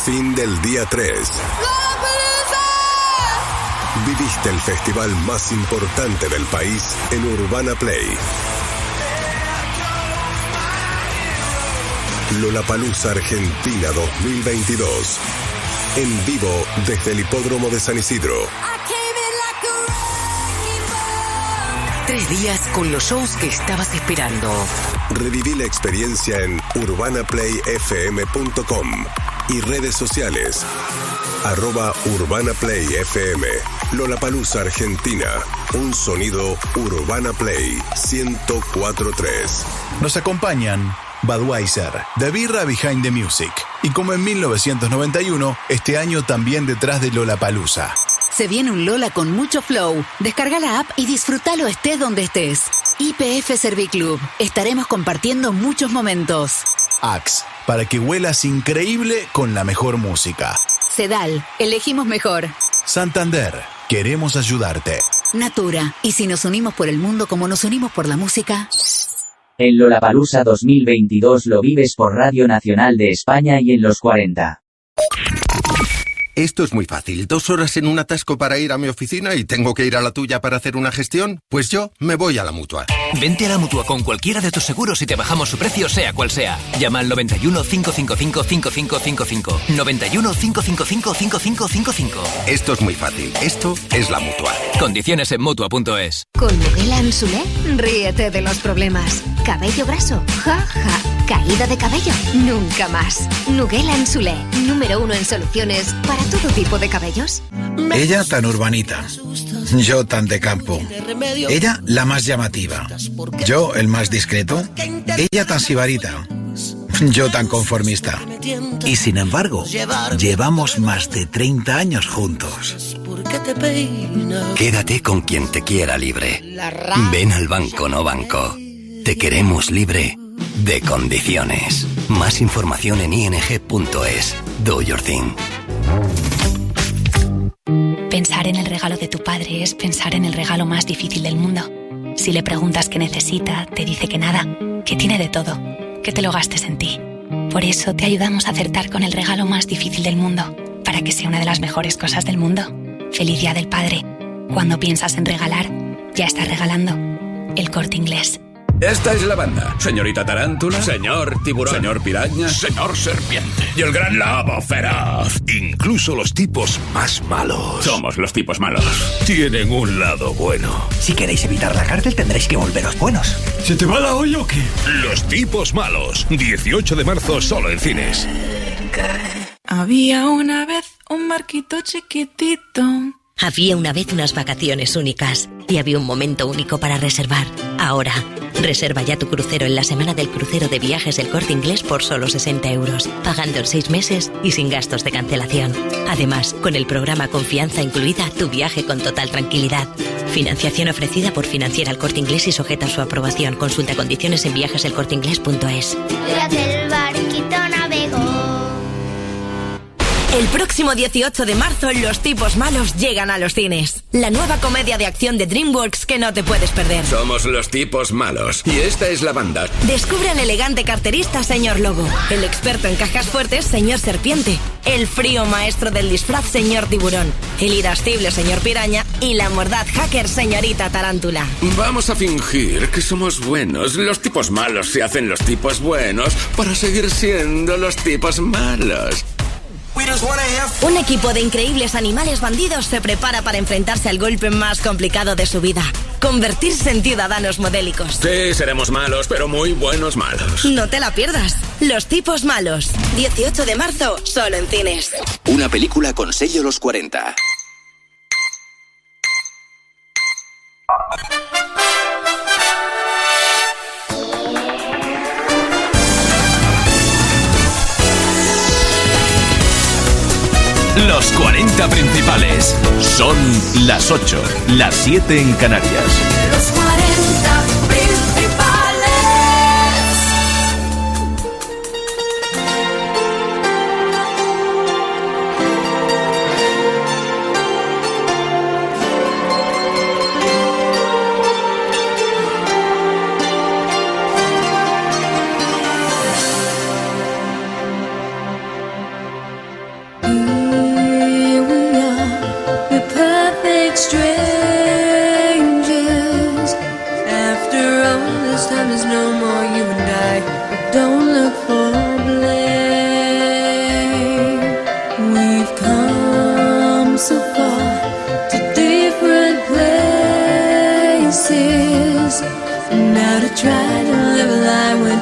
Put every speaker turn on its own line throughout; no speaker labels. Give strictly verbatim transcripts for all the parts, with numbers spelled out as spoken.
Fin del día tres. Viviste el festival más importante del país en Urbana Play. Lollapalooza Argentina dos mil veintidós. En vivo desde el Hipódromo de San Isidro.
Tres días con los shows que estabas esperando.
Reviví la experiencia en urbana play f m punto com y redes sociales. Arroba Urbana Play F M. Lollapalooza Argentina. Un sonido Urbana Play ciento cuatro punto tres.
Nos acompañan Budweiser, The Birra Behind the Music. Y como en mil novecientos noventa y uno, este año también detrás de Lollapalooza.
Se viene un Lola con mucho flow. Descarga la app y disfrútalo estés donde estés. Y P F Serviclub. Estaremos compartiendo muchos momentos.
Axe, para que huelas increíble con la mejor música.
Sedal, elegimos mejor.
Santander, queremos ayudarte.
Natura, y si nos unimos por el mundo como nos unimos por la música.
El Lollapalooza dos mil veintidós lo vives por Radio Nacional de España y en los cuarenta.
Esto es muy fácil. Dos horas en un atasco para ir a mi oficina y tengo que ir a la tuya para hacer una gestión. Pues yo me voy a la Mutua.
Vente a la Mutua con cualquiera de tus seguros y te bajamos su precio sea cual sea. Llama al noventa y uno, cinco cinco cinco, cinco cinco cinco cinco. noventa y uno, cinco cinco cinco, cinco cinco cinco cinco.
Esto es muy fácil. Esto es la Mutua.
Condiciones en Mutua punto es.
Con Nugela Ansulé, ríete de los problemas. Cabello graso, ja, ja. Caída de cabello, nunca más. Nugela Ansulé, número uno en soluciones para todo tipo de cabellos.
Ella tan urbanita, yo tan de campo. Ella la más llamativa, yo el más discreto. Ella tan sibarita, yo tan conformista.
Y sin embargo, llevamos más de treinta años juntos.
Quédate con quien te quiera libre. Ven al Banco No Banco. Te queremos libre de condiciones. Más información en i n g punto es. Do your thing.
Pensar en el regalo de tu padre es pensar en el regalo más difícil del mundo. Si le preguntas qué necesita, te dice que nada, que tiene de todo, que te lo gastes en ti. Por eso te ayudamos a acertar con el regalo más difícil del mundo, para que sea una de las mejores cosas del mundo. Feliz Día del Padre. Cuando piensas en regalar, ya estás regalando. El Corte Inglés.
Esta es la banda. Señorita Tarántula, señor Tiburón, señor Piraña,
señor Serpiente
y el gran Lobo Feroz.
Incluso los tipos más malos.
Somos los tipos malos.
Tienen un lado bueno.
Si queréis evitar la cárcel tendréis que volveros buenos.
¿Se te va la olla o qué? Los tipos malos. dieciocho de marzo solo en cines.
Había una vez un barquito chiquitito.
Había una vez unas vacaciones únicas y había un momento único para reservar. Ahora, reserva ya tu crucero en la semana del crucero de viajes del Corte Inglés por solo sesenta euros, pagando en seis meses y sin gastos de cancelación. Además, con el programa Confianza incluida, tu viaje con total tranquilidad. Financiación ofrecida por Financiera El Corte Inglés y sujeta a su aprobación. Consulta condiciones en viajes el corte inglés punto es.
El barquito navegó.
El próximo dieciocho de marzo, Los tipos malos llegan a los cines. La nueva comedia de acción de DreamWorks que no te puedes perder.
Somos los tipos malos y esta es la banda.
Descubre al elegante carterista, señor Lobo. El experto en cajas fuertes, señor Serpiente. El frío maestro del disfraz, señor Tiburón. El irascible, señor Piraña. Y la mordaz hacker, señorita Tarántula.
Vamos a fingir que somos buenos. Los tipos malos se hacen los tipos buenos para seguir siendo los tipos malos.
Un equipo de increíbles animales bandidos se prepara para enfrentarse al golpe más complicado de su vida: convertirse en ciudadanos modélicos.
Sí, seremos malos, pero muy buenos malos.
No te la pierdas. Los tipos malos. dieciocho de marzo, solo en cines.
Una película con sello Los cuarenta.
Los cuarenta principales. Son las ocho, las siete en Canarias.
Los cuarenta principales.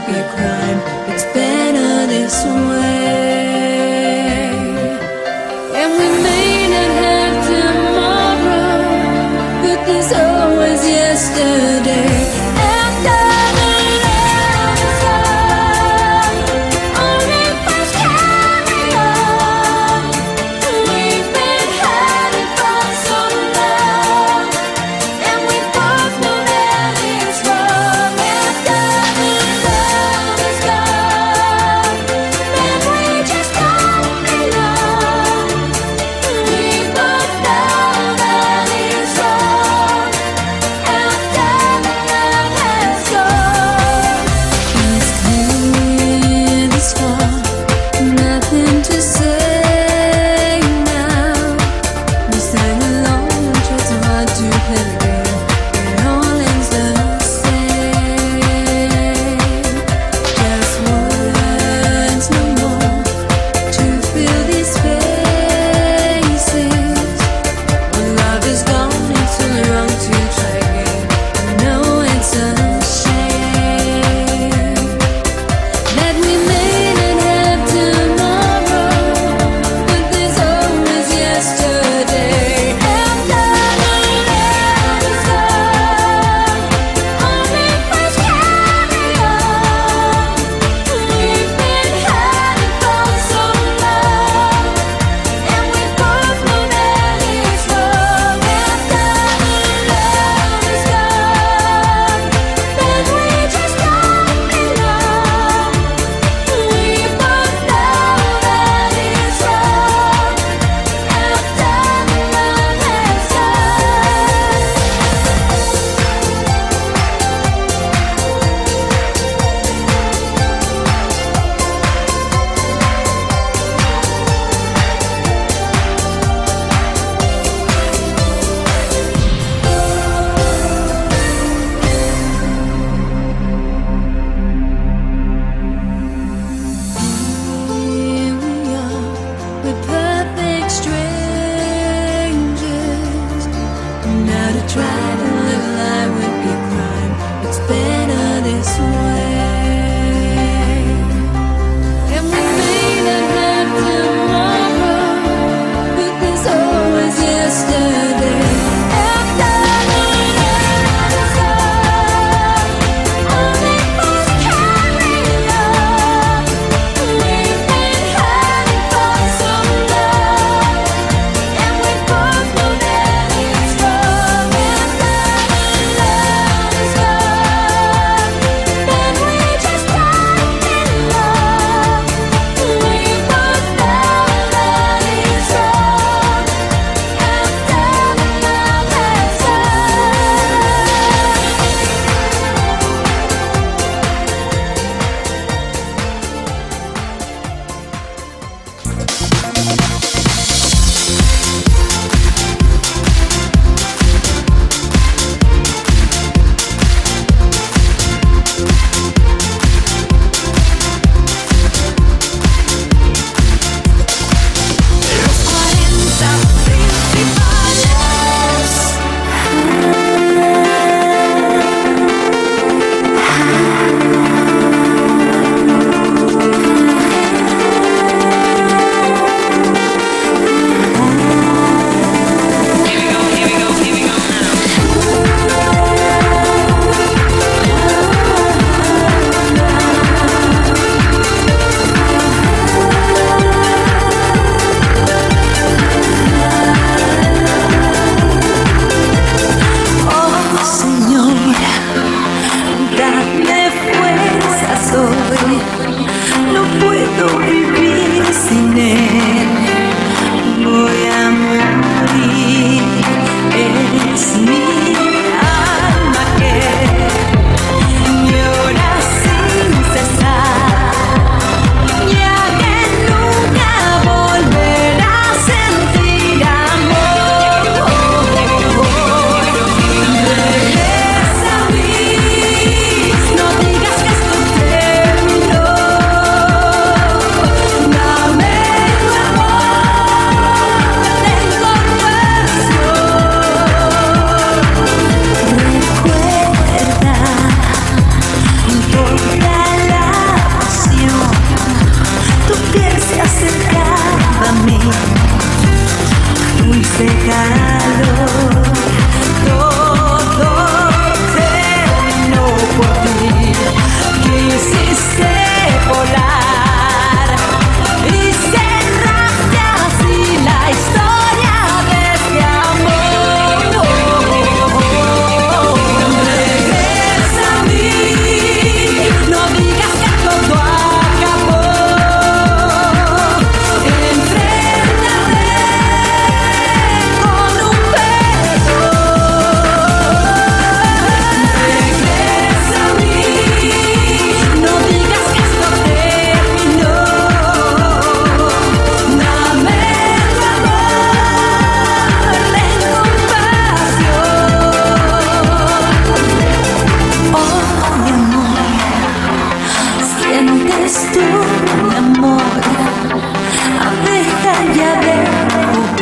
be crime. It's better this way. And we may not have tomorrow, but there's always yesterday.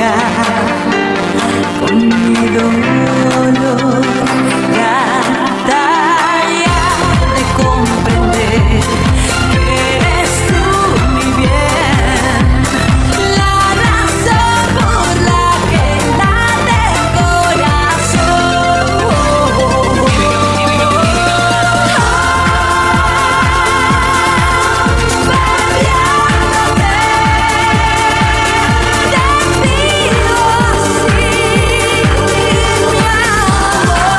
con mi dolor. Trataría de comprender que eres tú mi bien, la razón por la que late el corazón. Te pido así, mi amor.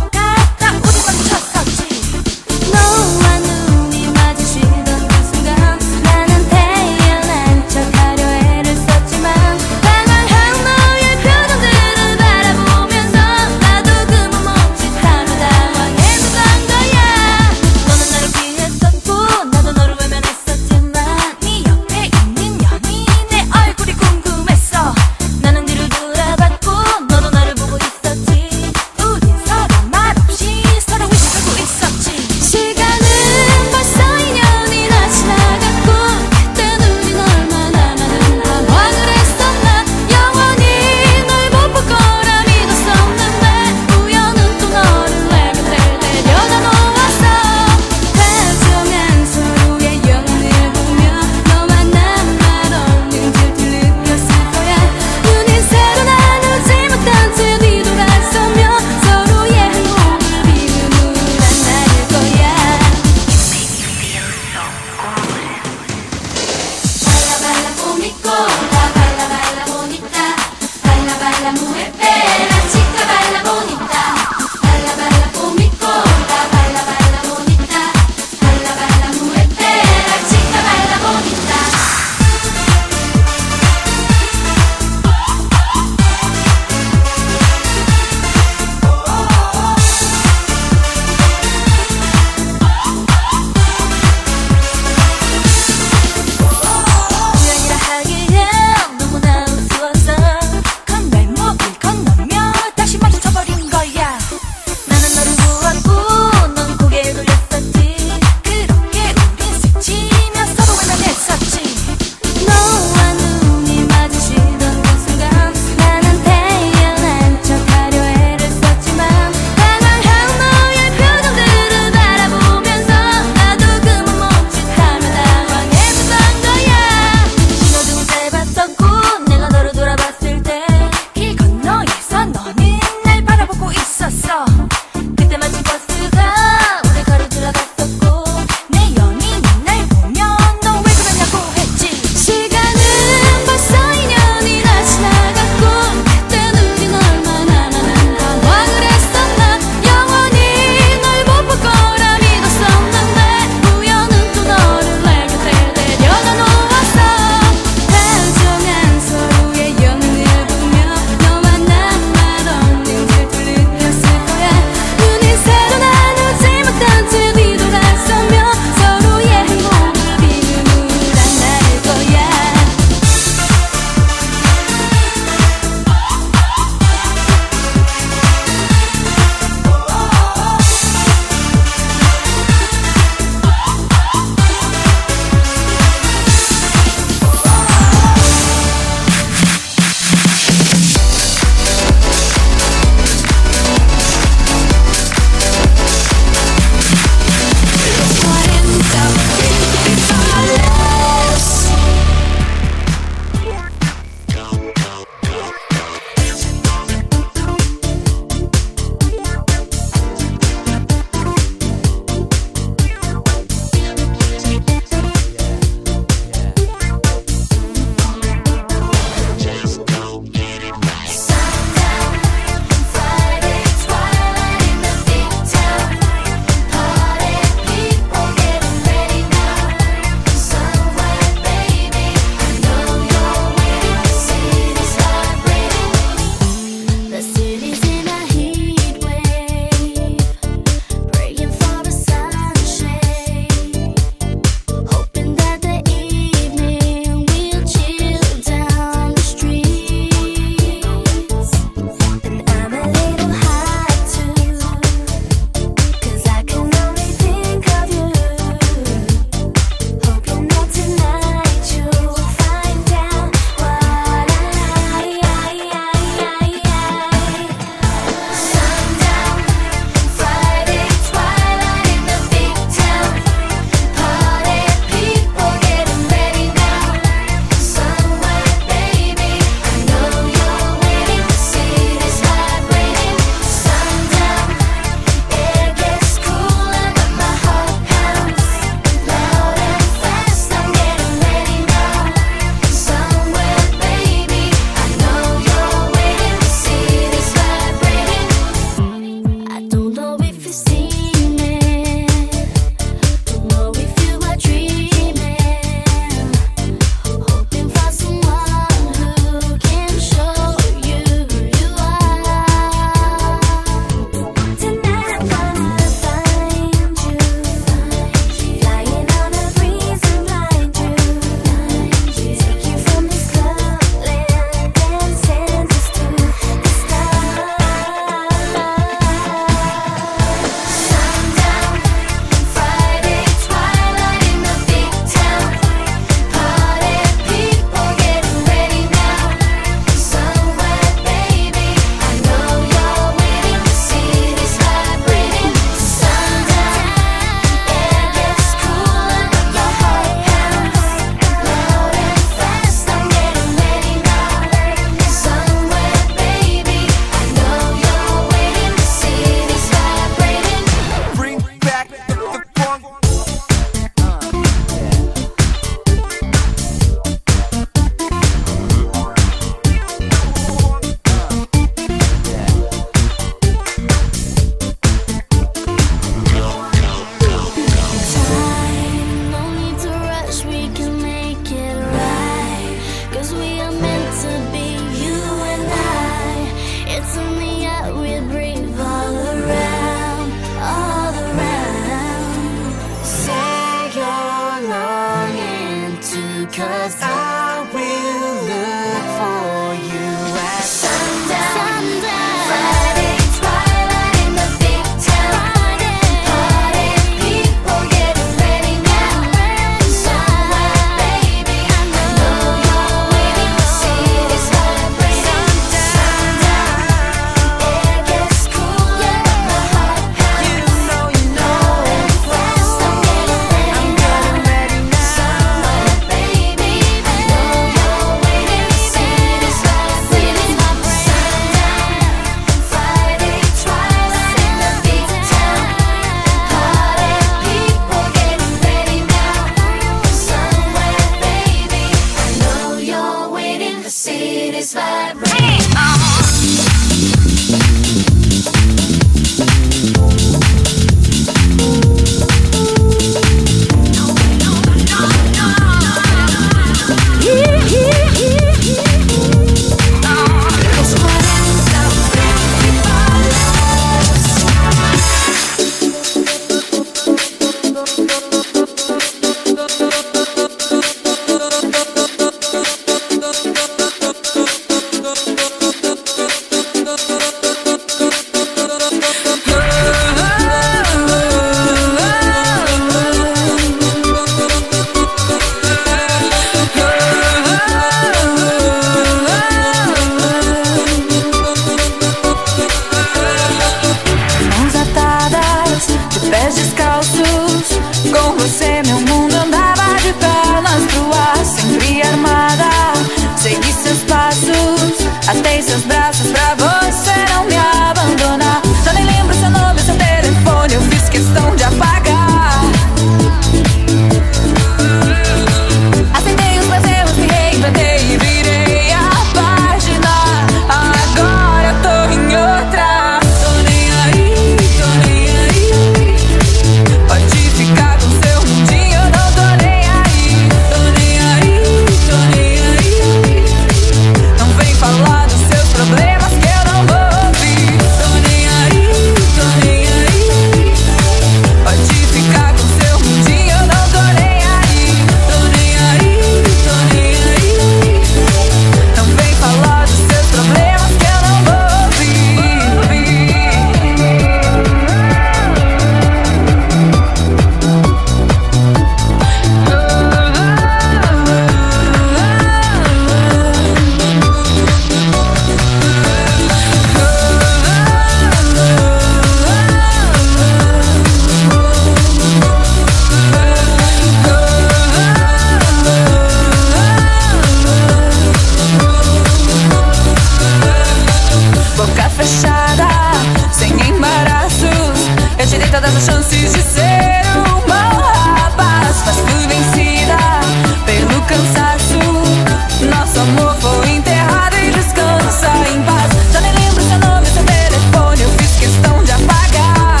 as chances de ser um bom rapaz. Mas fui vencida pelo cansaço. Nosso amor foi enterrado e descansa em paz. Já nem lembro seu nome, seu telefone, eu fiz questão de apagar.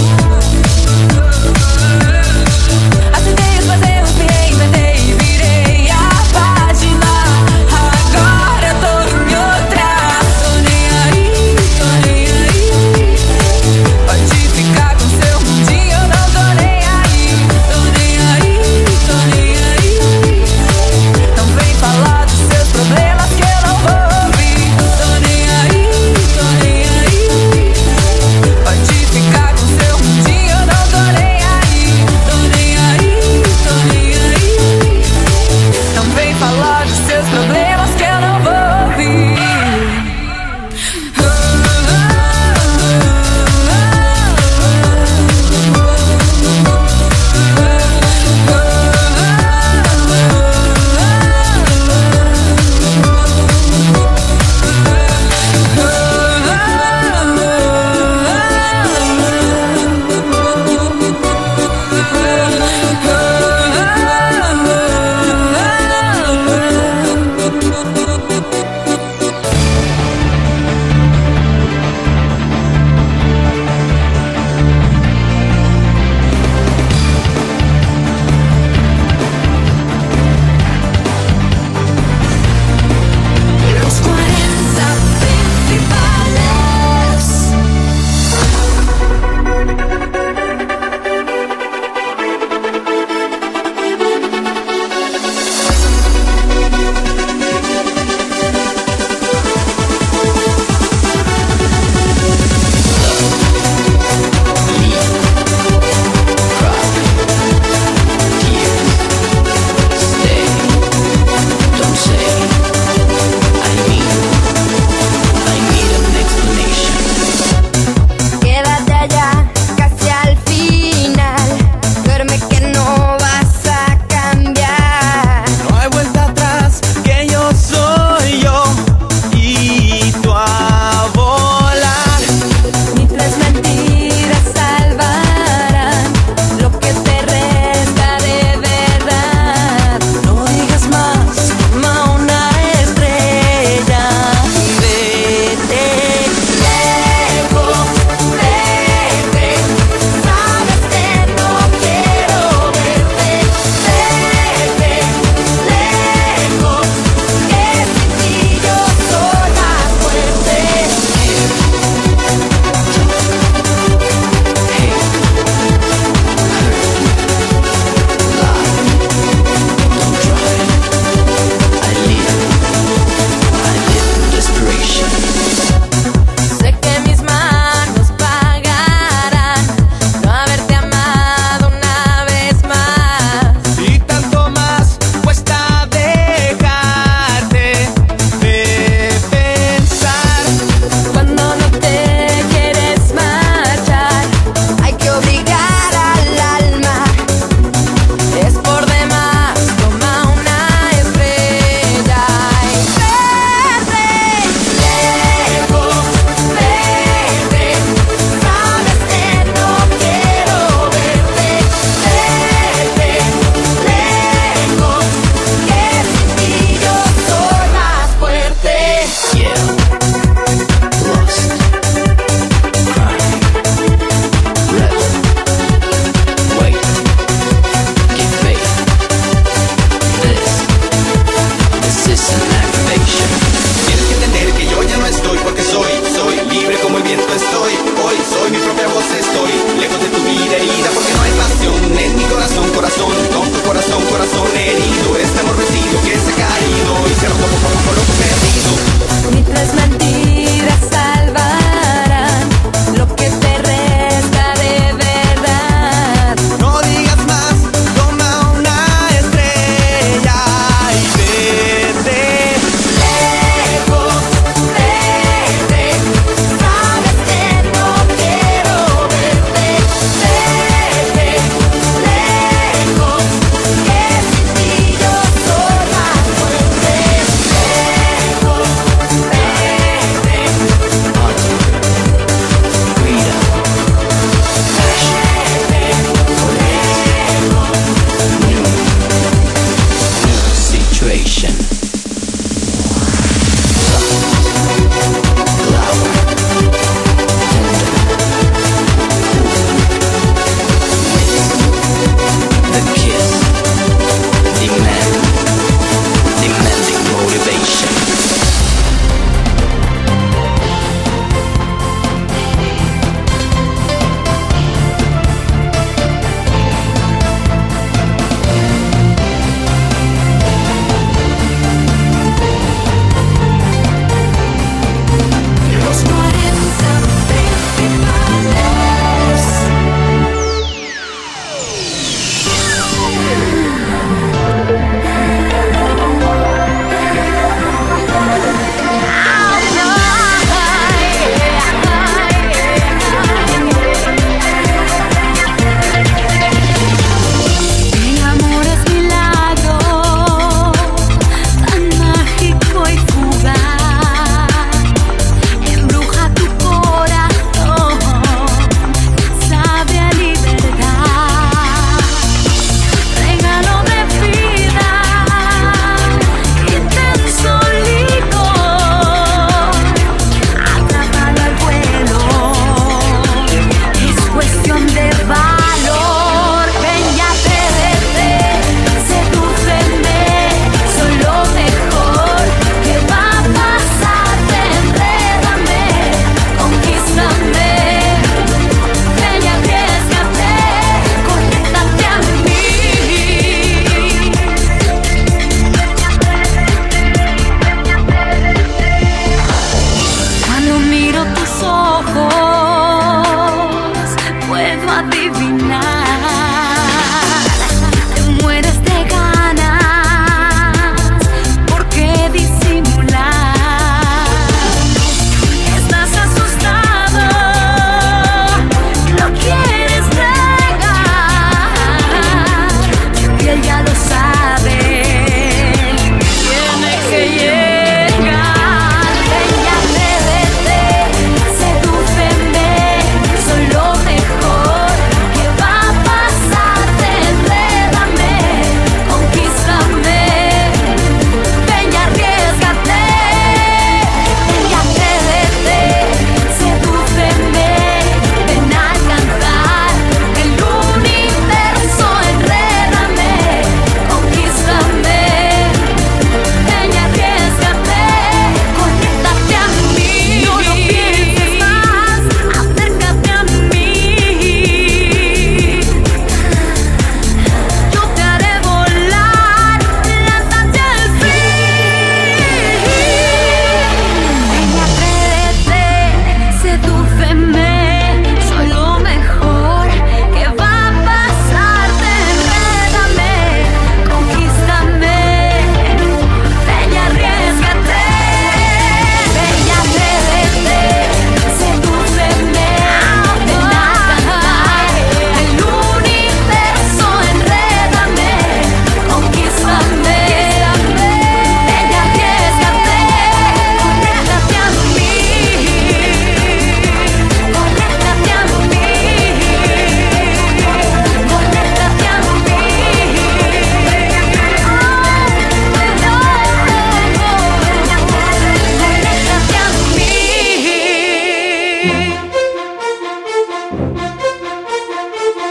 Aceitei os meus erros, me reinventei e virei a página. Agora eu tô em outra. Tô nem aí, tô nem aí. Pode ficar com seu mundinho, eu não tô nem aí. Tô nem aí, tô nem aí. Não vem falar dos seus problemas.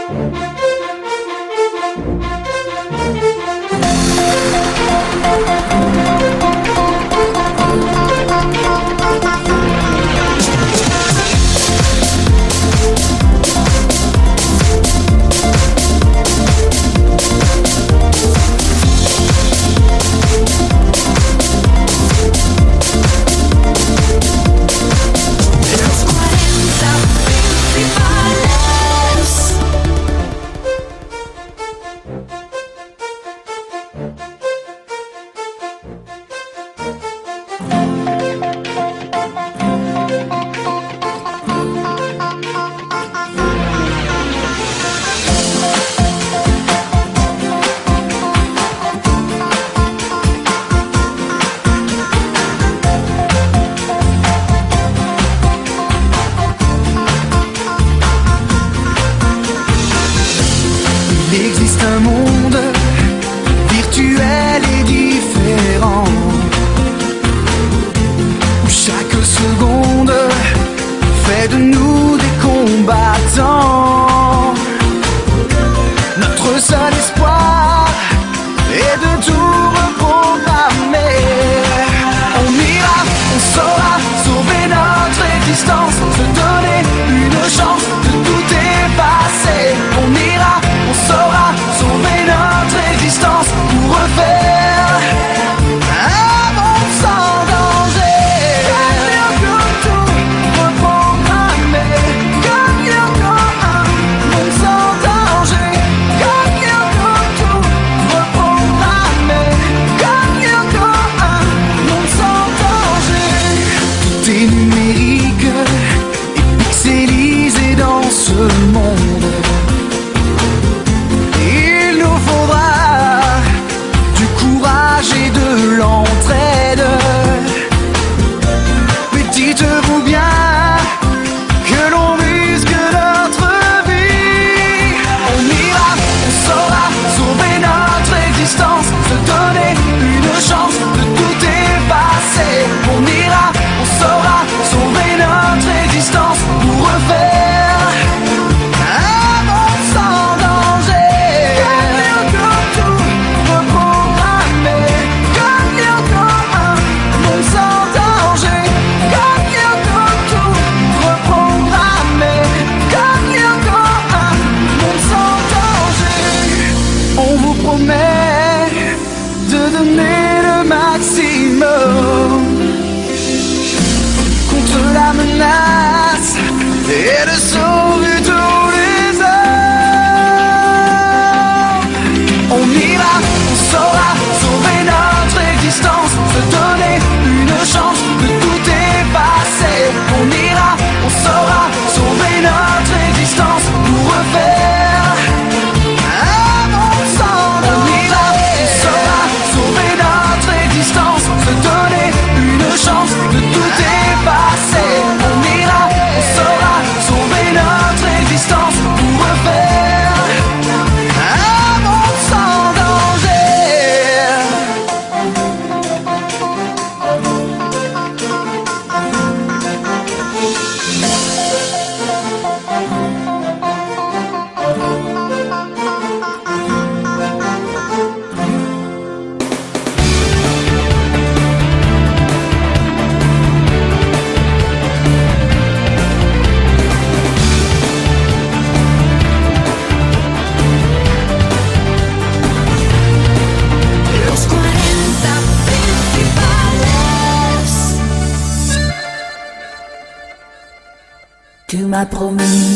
Tu m'as promis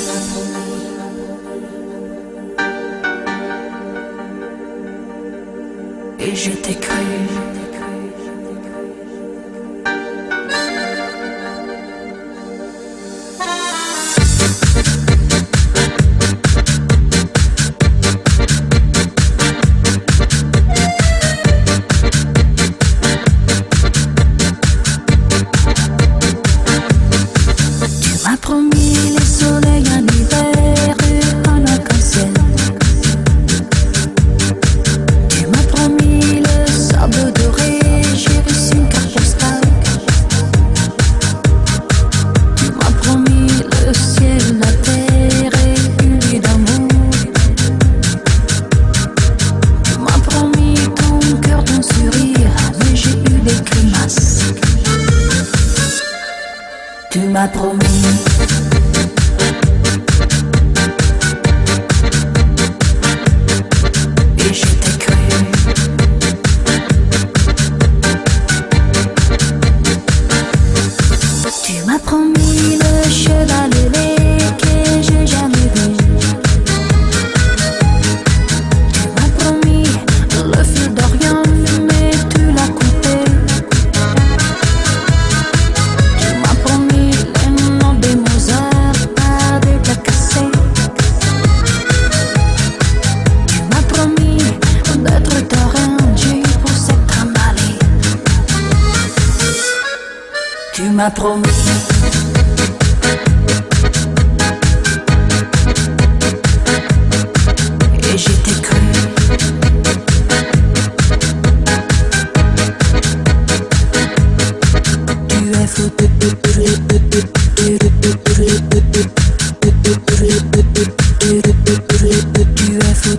et je t'ai cru. Tu m'as promis le sable doré. m'as promis. Et je t'ai cru. Tu m'as promis le cheval laid que j'ai jamais vu. Tu m'as promis le fil d'Orient, mais tu l'as coupé. Tu m'as promis les noms des Mozart par des plats cassés. Tu m'as promis d'être ta reine, j'ai eu pour s'être emballé. Tu m'as promis. Et je t'ai cru. Tu es fou. Tu es fou.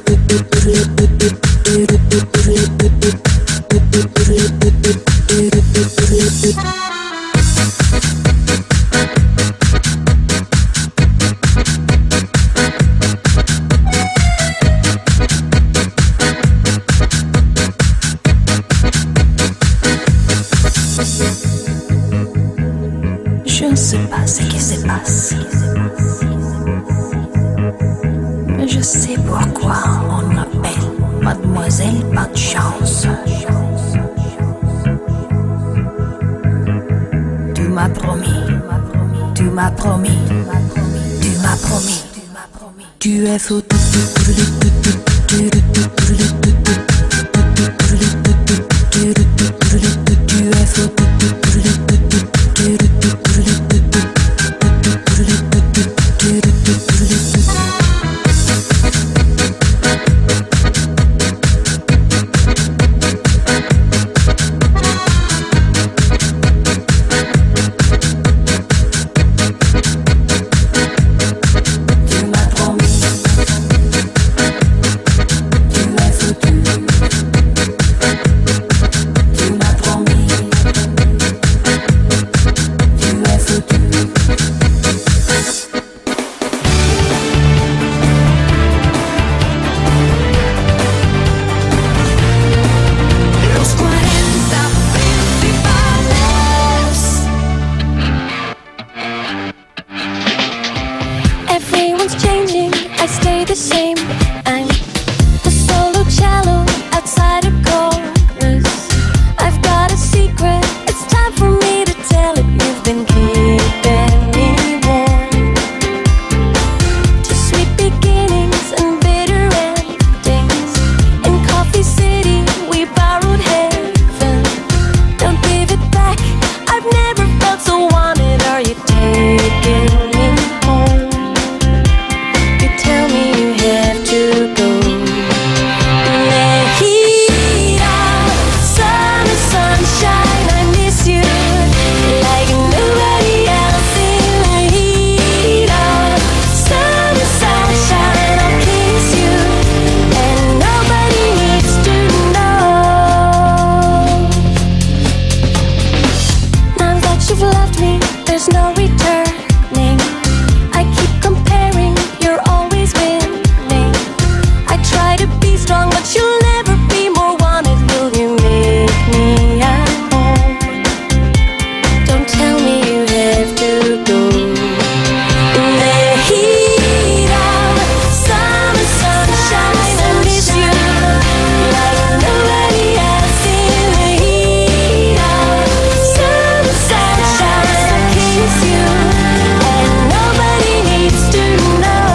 Je ne sais pas ce qui se passe, mais je sais pourquoi on m'appelle Mademoiselle Pas de Chance. Tu m'as promis, tu m'as promis, tu m'as promis, tu es fou. Tu es fou.
Everyone's changing, I stay the same. I'm the solo cello outside a chorus. I've got a secret, it's time for me to tell it. You've been keeping me warm. To sweet beginnings and bitter endings. In Coffee City, we borrowed heaven. Don't give it back, I've never felt so wanted. Are you taking me home? You tell me you have to go. Mejida, sun and sunshine, I miss you like nobody else in Mejida. Sun and sunshine, I'll kiss you, and nobody needs to know. Now that you've left me, there's no returning. I keep comparing, you're always winning. I try to be strong, but you'll never be more wanted. Will you make me at home? Don't tell me you have to go. Mejida, sun and sunshine, I miss you like nobody else in Mejida. Sun and sunshine, I'll kiss you, and nobody needs to know.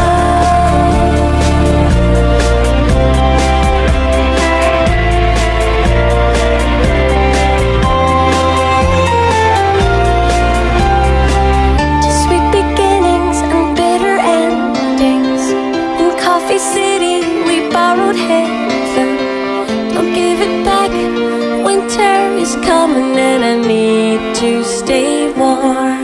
To sweet beginnings and bitter endings. In Coffee City, we borrowed heaven. Don't give it back. Winter is coming, and I need to stay warm.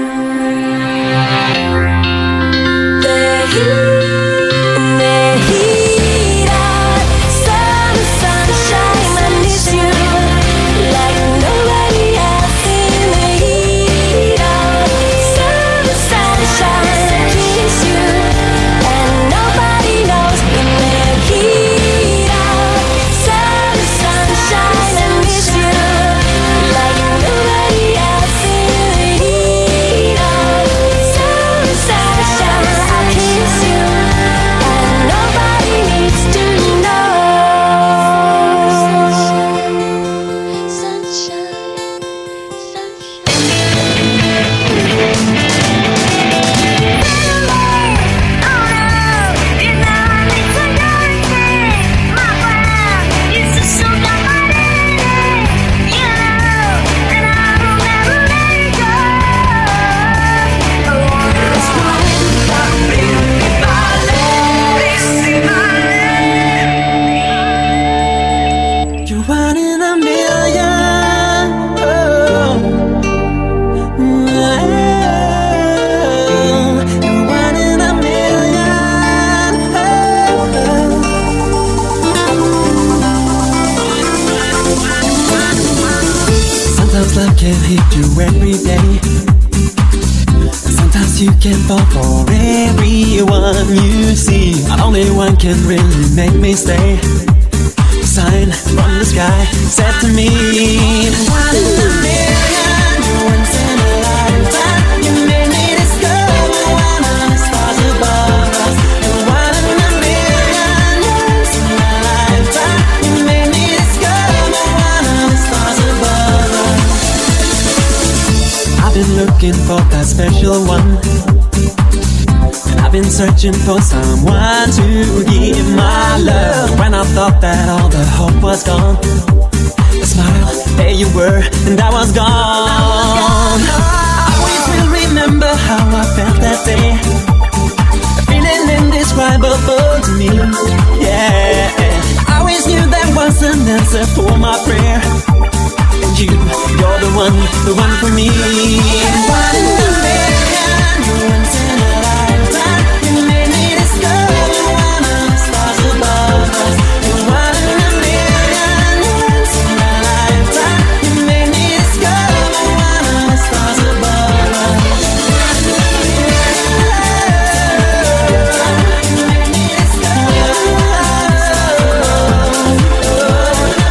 The heat, the heat, sun and sunshine, I miss you like nobody else in the heat. Sun and
can hit you every day. Sometimes you can fall for everyone you see, and only one can really make me stay. A sign from the sky said to me, one in a million, once in a lifetime, you made me discover one of the stars above us. One in a million, once in a lifetime, you made me discover one of the stars above us. I've been looking for that special one, and I've been searching for someone to give my love. When I thought that all the hope was gone, a smile, there you were, and I was gone. I always will remember how I felt that day, a feeling indescribable to me. Yeah, I always knew there was an answer for my prayer. And you, you're the one, the one for me. One in a million, once in a lifetime, you made me discover one of the stars above us. One in a million, once in a lifetime, you made me discover one of the stars above us. You made me discover one of the stars above us.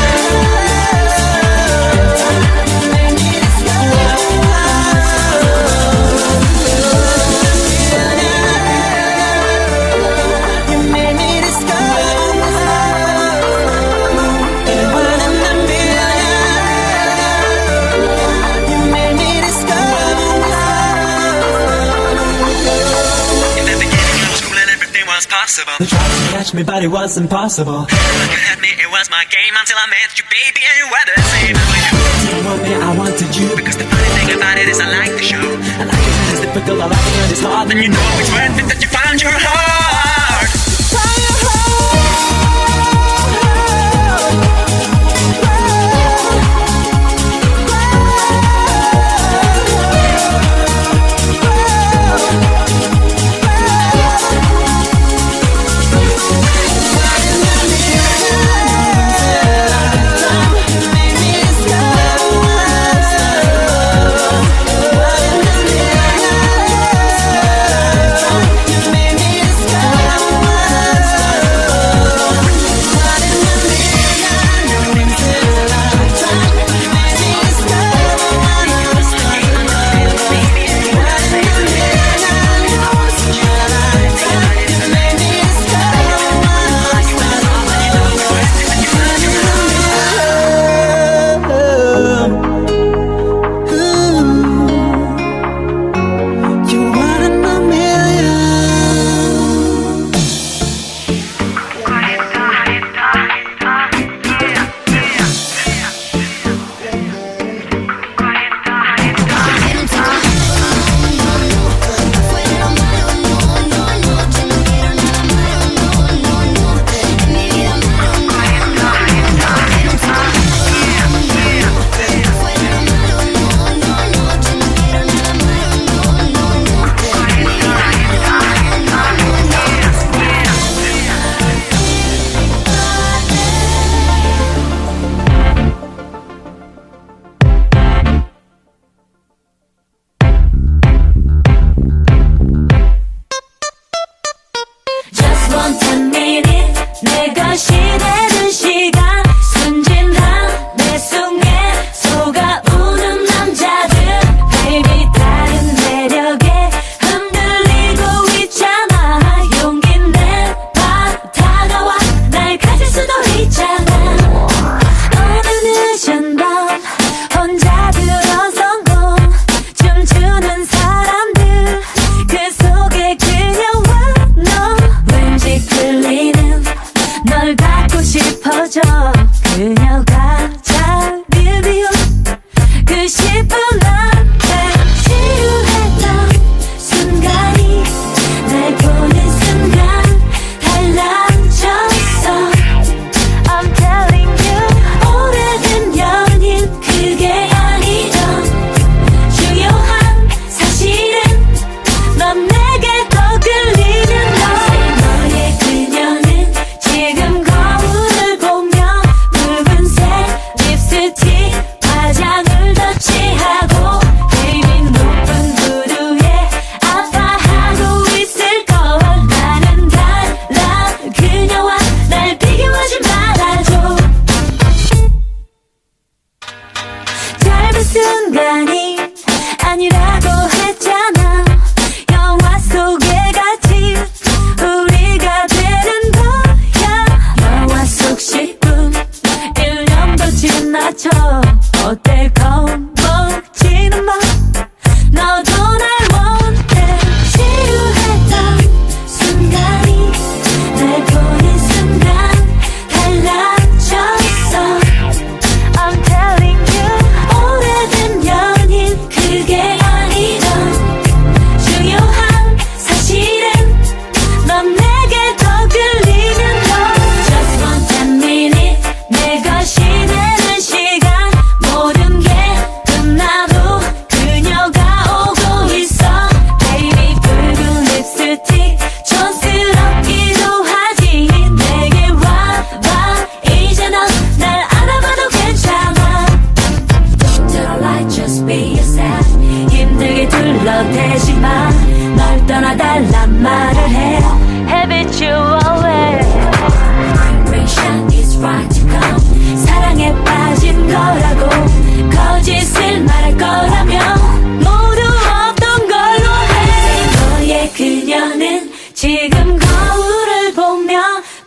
They tried to catch me, but it was impossible. Look at me, it was my game until I met you, baby, and you were the same. You didn't want me, I wanted you. Because the funny thing about it is I like the show. I like it when it's difficult, I like it when it's hard. Then you know it's worth it that you found your heart. Find your heart.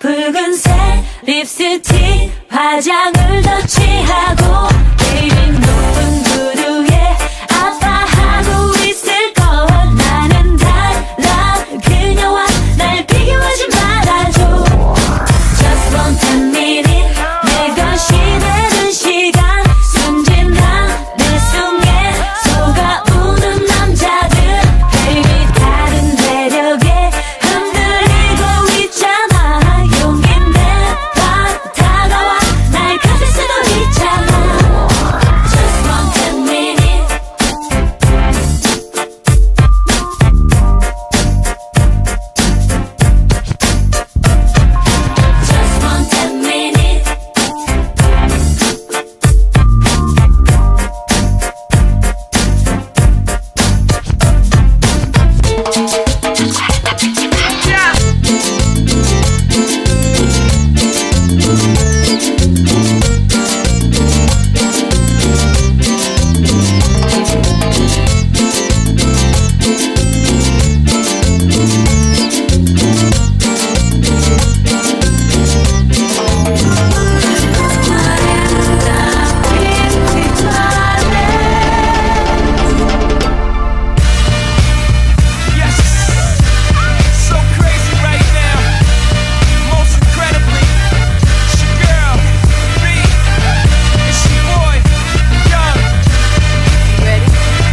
붉은색 립스틱 화장을 더 취하고 내린 높은 구두에 아파하고 있을 것 나는 달라 그녀와 날 비교하지 말아줘 Just one ten minute 내 것이 되는 시간 순진한 내 숨에 속아우는 남자들 Baby 다른 매력에 흔들리고 있잖아 용기 내봐 다가와 날 가질 수도 있잖아 Just one ten minute Just one ten minute
So crazy right now. Most incredibly, it's your girl, me. It's your boy, Young. Ready?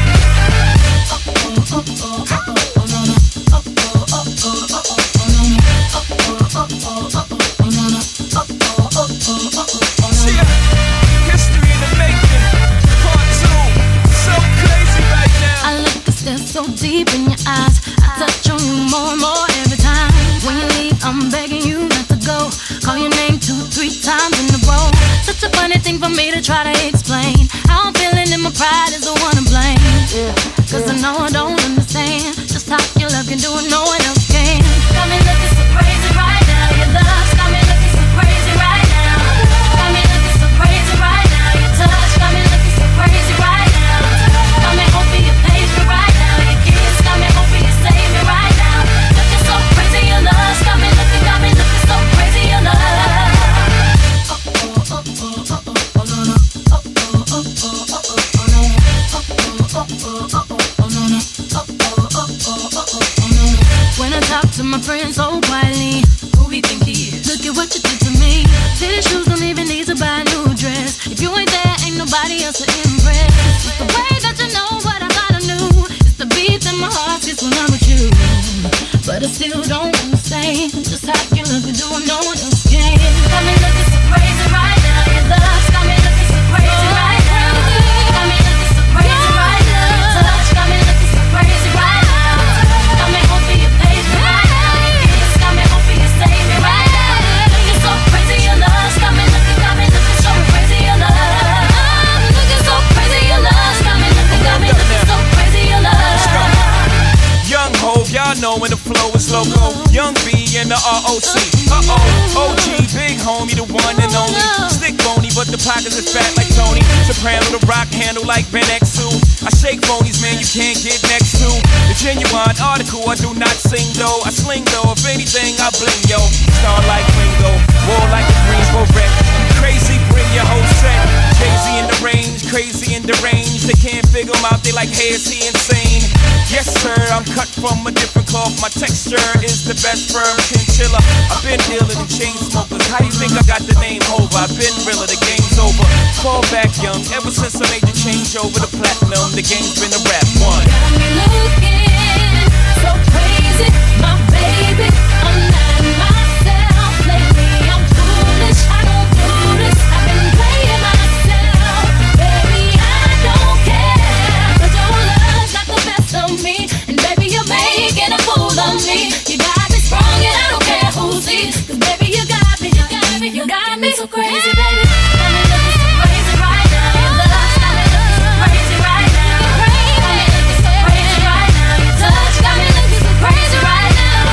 See ya. History in the making. Part two. So crazy right now.
I look a step so deep in your eyes. I touch on you more and more every time. When you leave, I'm begging you not to go. Call your name two, three times in a row. Such a funny thing for me to try to explain. How I'm feeling and my pride is the one to blame. Cause I know I don't understand just how your love can do it, no one else can. Got me looking so crazy right now. Your love's got me looking so crazy right now. Got me looking so crazy right now. Your touch got me looking so crazy right now. Got me hoping you page me right now. Your kiss got me hoping you save me right now. Looking so crazy, your love's got me looking, got me looking so crazy, your love. When I talk to my friends so quietly, who we think he is? Look at what you did to me. Fitted shoes don't even need to buy a new dress. If you ain't there, ain't nobody else to impress. It's the way that you know what I gotta knew. It's the beat that my heart gets when I'm with you. But I still don't understand just how you look and do it, no one else can. Got me looking so crazy right now. Your love's got me looking so crazy right now. Got me looking so crazy right now. Your touch got me looking so crazy right now. Got me hoping you page me right now. Your kiss got me hoping you save me right now. Looking so crazy, your love's got me looking, got me looking so crazy, your love. Looking so crazy, your love's got me looking, got me looking so crazy, your love.
Young Hov, y'all know when the flow is loco. Young B and the R O C. Uh-oh, O G, big homie, the one and only. Stick bony, but the pockets are fat like Tony. Soprano, the rock handle like Ben X two. I shake phonies, man, you can't get next to. The genuine article, I do not sing though. I sling though, if anything, I bling yo. Star like Ringo, war like a Greensboro wreck. Crazy, bring your whole set. Jay-Z in the range, crazy in the range. They can't figure him out, they like, hey, is he insane? Yes, sir, I'm cut from a different cloth. My texture is the best firm chinchilla. I've been dealing in chain smokers. How you think I got the name over? I've been realer, the game's over. Fall back young, ever since I made the change over to platinum, the game's been a rap one.
Got me looking so crazy, my baby. I'm not myself lately. I'm foolish, I don't do this. I've been playing myself, baby. I don't care, but your love's got the best of me, and baby you're making a fool of me. You got me strong, and I don't care who sees, 'cause baby you got me, you got me, you got me so crazy, baby. Got me looking so crazy right now. Your love's got me looking so crazy right now. Got me looking so crazy right now. Your touch got me looking so crazy right now.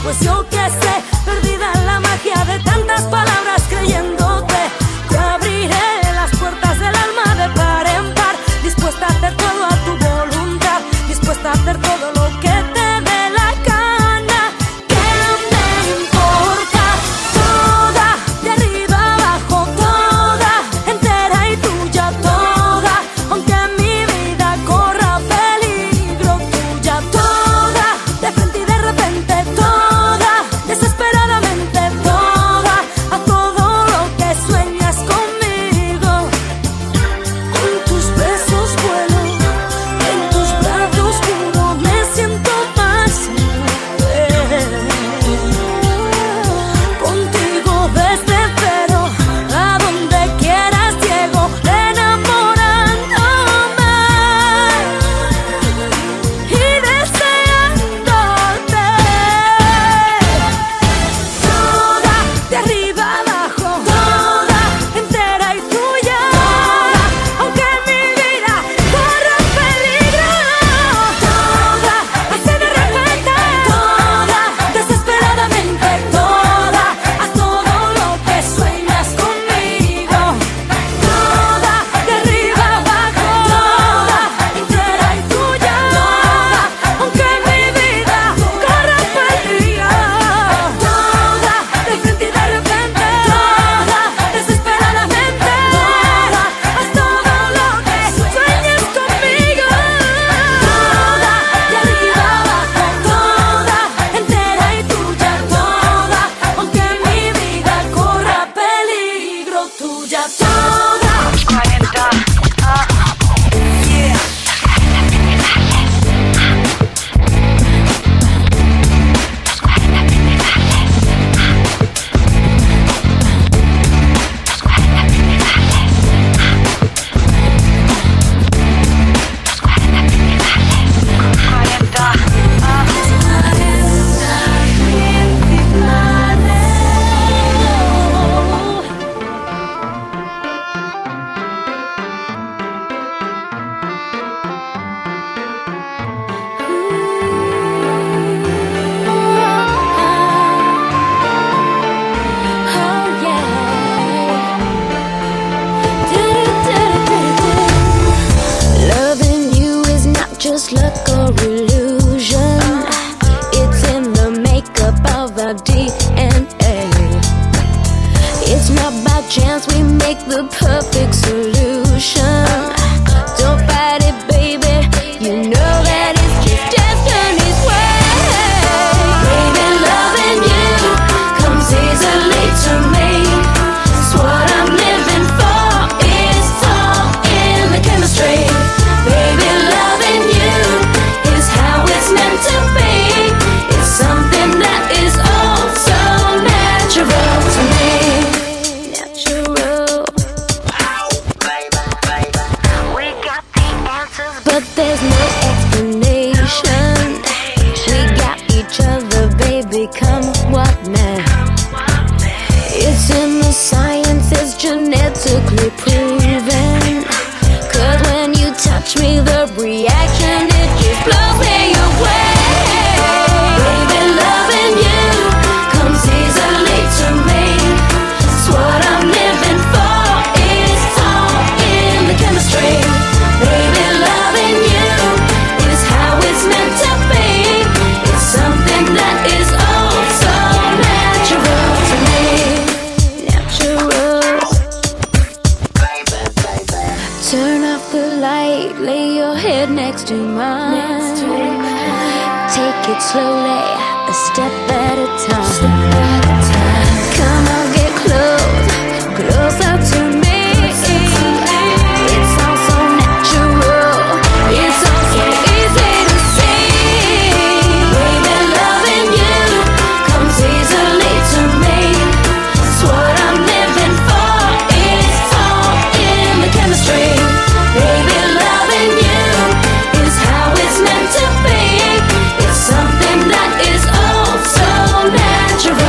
Pues yo que sé, perdida en la magia de tantas palabras creyéndote, te abriré las puertas del alma de par en par, dispuesta a hacer todo a tu voluntad, dispuesta a hacer todo lo que te dé la gana. ¿Qué me importa? Toda, de arriba abajo, toda, entera y tuya, toda, aunque mi vida corra peligro, tuya, toda, de frente y de repente, toda, desesperadamente, toda, a todo lo que sueñas conmigo. Con tus besos vuelo, en tus brazos juro me siento más mujer. Contigo desde cero, a donde quieras llego, enamorándome y deseándote. Toda, de arriba abajo, toda, entera y tuya, aunque mi vida corra peligro, toda, así de repente, toda, desesperadamente, toda, a todo lo que sueñas conmigo. Toda, de arriba abajo, toda, entera y tuya, toda, aunque mi vida corra peligro, toda, de frente y de repente, toda, desesperadamente, toda, haz todo lo que sueñes conmigo. Toda, de arriba abajo, toda, entera y tuya, toda, aunque mi vida corra peligro, tuya, toda. Loving you is not just luck or illusion. It's in the makeup of our D N A. It's not by chance we make the perfect solution. Don't fight it, baby. You know that it's just destiny's way. Baby, loving you comes easily to me. It's what I'm living for. It's all in the chemistry. Baby, loving you is how it's meant to be. It's something that is all so natural to me. Natural. We got the answers, but there's no explanation. We got each other, baby, come what may. It's in the science, it's genetically proven. Cause when you touch me, the reaction, it just blows me away. Baby, loving you comes easily to me. It's what I'm living for. It's all in the chemistry. Baby, loving you is how it's meant to be. It's something that is all so natural to me. Natural. Turn off the light, lay your head next to mine. Take it slowly, a step at a time. Come on, get close, closer to me. It's all so natural, it's all so easy to see. Baby, loving you comes easily to me. It's what I'm living for. It's all in the chemistry. Baby, loving you is how it's meant to be. It's something that is all so natural.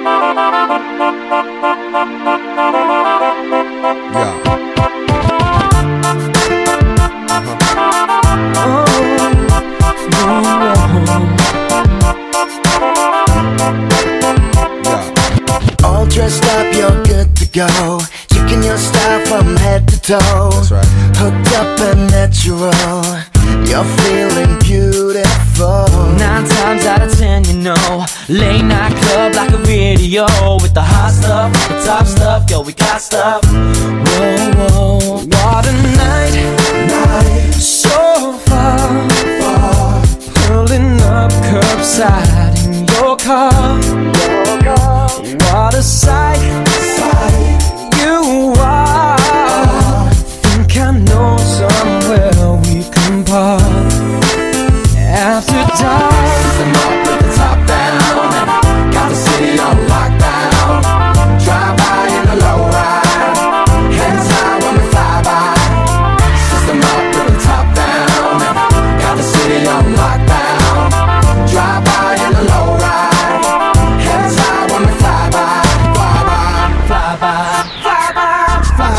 All dressed up, you're good to go. Checking your style from head to toe. That's right. Hooked up and natural. You're feeling beautiful.
Nine times out of ten, you know, late night club like a video with the hot stuff, the top stuff, yo, we got stuff. Whoa, whoa, what a night, night, so far, far. Pulling up curbside in your car, your car. What a sight, sight you are. Think I know somewhere we can park. After dark,
system up with the top down, and got the city on lockdown. Drive by in the low ride, hands high when we fly by. System up with the top down, and got the city on lockdown. Drive by in the low ride, hands high when we fly by. Fly by, fly by,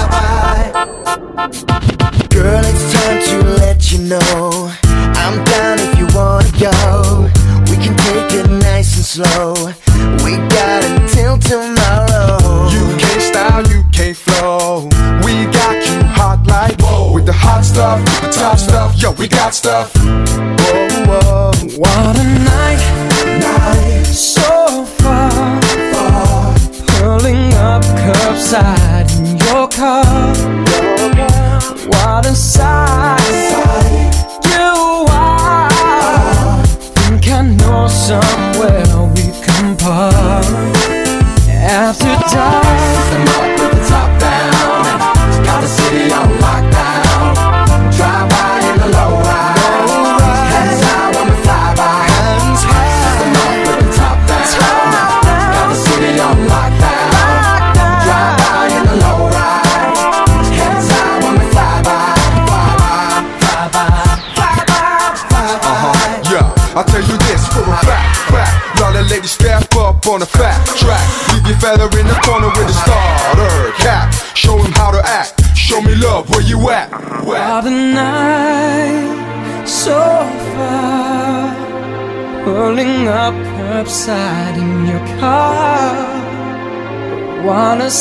fly by, fly by.
Girl, it's time to let you know I'm down if you wanna go. We can take it nice and slow. We got until tomorrow.
You can't style, you can't flow. We got you hot like whoa. With the hot stuff, with the top stuff, yo, we got stuff. Whoa, whoa.
What a night, night, so far, far. Pulling up curbside in your car, your car. What a sight, sight you are. Think I know somewhere we can park. After dark,
system up with the top down, and got the city on lockdown. Drive by in the low ride, hands high when we fly by. System up with the top down, and got the city on lockdown. Drive by in the low ride, hands high when we fly by. Fly by, fly by, fly by, fly by.
Uh-huh, yeah, I'll tell you this for a fact, fact. Y'all the ladies step up on a fat track. Leave your feather in the corner with a starter cap. Show him how to act, show me love, where you at? Where?
what a night, so far. Pulling up curbside in your car. What a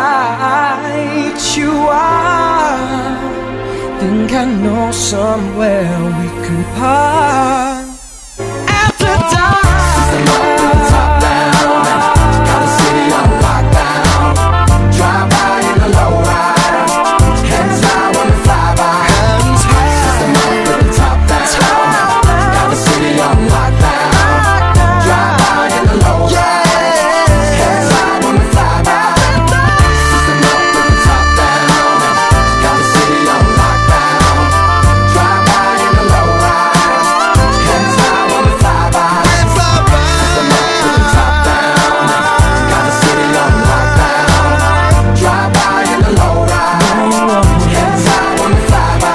sight you are. Think I know somewhere we can park. After dark,
system up with the top down, and got the city on lockdown. Drive by in the low ride, hands high when we fly by. System up with the top down, and got the city on lockdown. Drive by in the low ride, hands high when we fly by. System up with the top down, and got the city on lockdown. Drive by in the low ride, hands high when we fly by. System up with the top down, and got the city on lockdown. Drive by in the low ride, hands high when we fly by.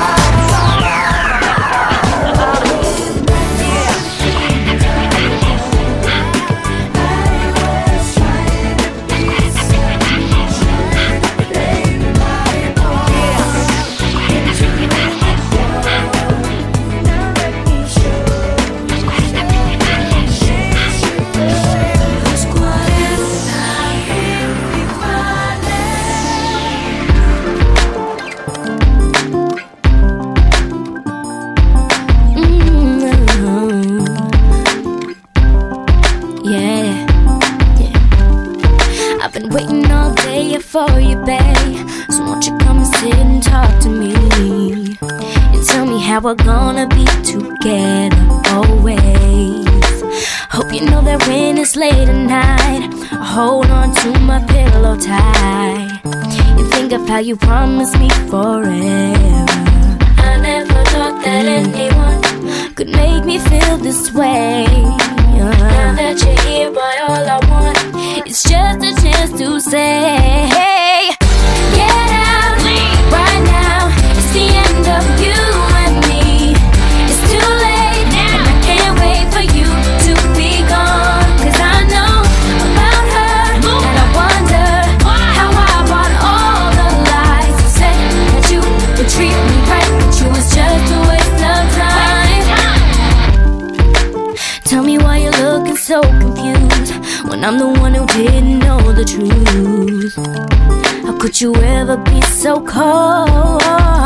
Yeah, yeah. I've been waiting all day for you, babe. So won't you come and sit and talk to me and tell me how we're gonna be together always. Hope you know that when it's late at night, I hold on to my pillow tight and think of how you promised me forever. I never thought that anyone could make me feel this way. Now that you're here, boy, all I want is just a chance to say, hey, get out right now. It's the end of you and me. It's too late now, and I can't wait for you to be gone. 'Cause I know about her, Tell me why you're looking so confused when I'm the one who didn't know the truth. How could you ever be so cold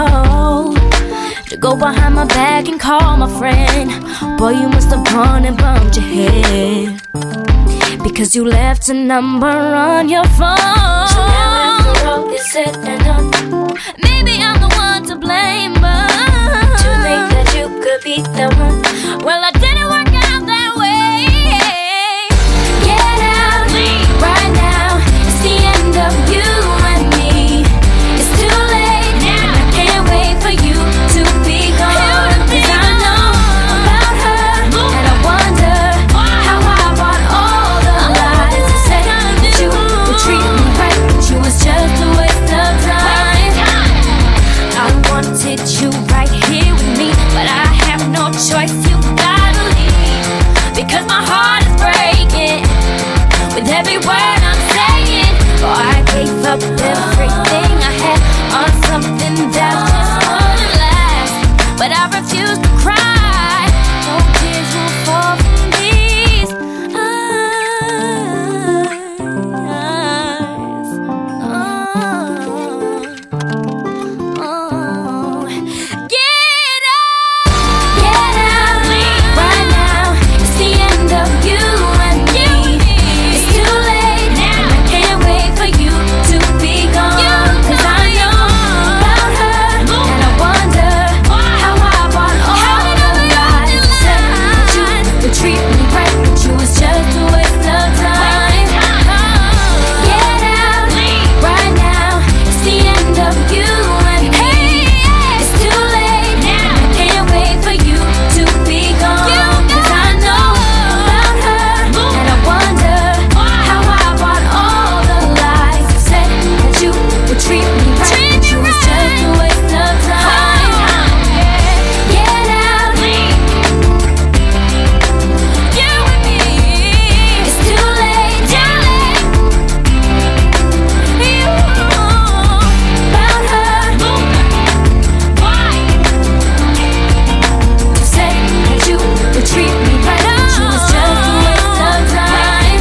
to go behind my back and call my friend? Boy, you must have gone and bumped your head because you left a number on your phone. So now after all is said and done, maybe I'm the one to blame, but to think that you could be the one. Well, I didn't work out that way. Get out right now. It's the end of you and me. It's too late now. I can't wait for you to be gone. 'Cause I know about her, and I wonder how I bought all the lies. I said that you would treat me right, but you was just a waste of time. I wanted you right here with me, but I have no choice. You gotta leave, because my heart is breaking with every word I'm saying. Oh, I gave up everything I had on something that just wouldn't last, but I refuse to cry. No tears will fall from these eyes. Oh, oh. Get out, get out right now. It's the end of you and me. It's too late now. I can't wait for you to be gone. 'Cause I know about her, and I wonder how I bought all the lies. Said that you would treat me right, but you was just a waste of time. Get out right now. It's the end of you and me. It's too late now. I can't wait for you to be gone. 'Cause I know about her, and I wonder how I bought all the lies. You said that you would treat me right, but you was just a waste of time. Get out, you and me. It's too late, too late. You about her. Why? You said that you would treat me right, but you was just a waste of time.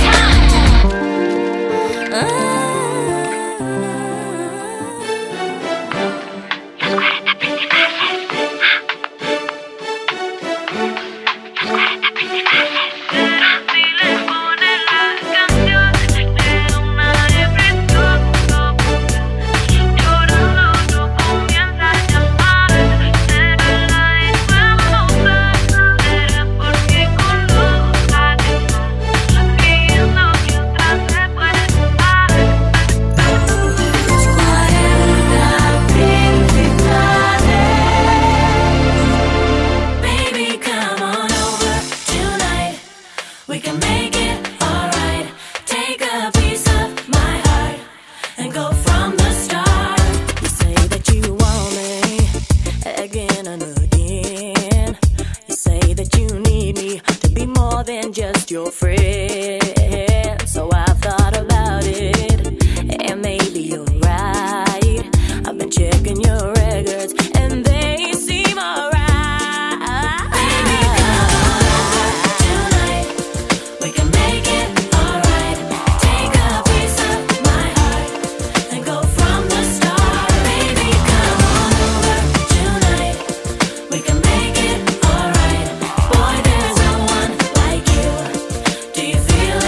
Baby, come on over tonight. We can make it alright. Take a piece of my heart and go from the start. You say that you want me again and again. You say that you need me to be more than just your friend. So I've thought about it, and maybe you're right. I've been checking your records, and they seem alright. Baby, come on over tonight. We can make it alright. Take a piece of my heart and go from the start. Baby, come on over tonight. We can make it alright. Boy, there's no one like you. Do you feel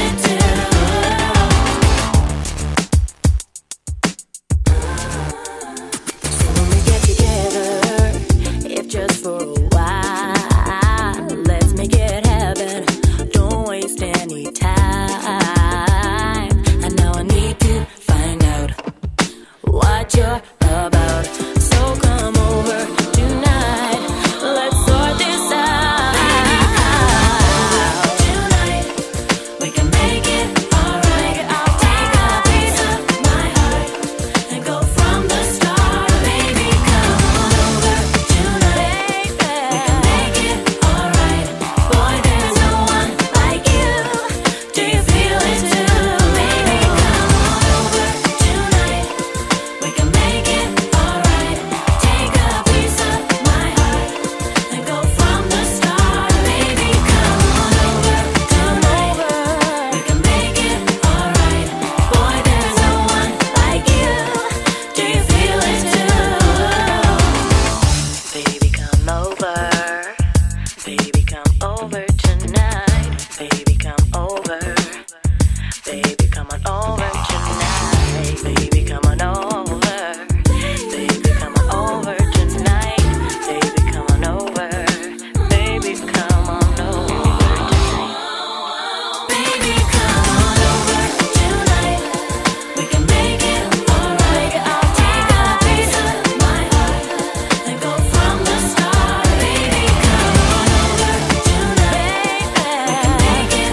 over tonight. Baby, come over. Baby, come on over tonight. Baby, come on over. Baby, come on over tonight. Baby, come on over. Baby, come on over tonight. Baby, come on over tonight. We can make it alright. I'll take a piece of my heart and go from the start. Baby, come on over tonight. We can make it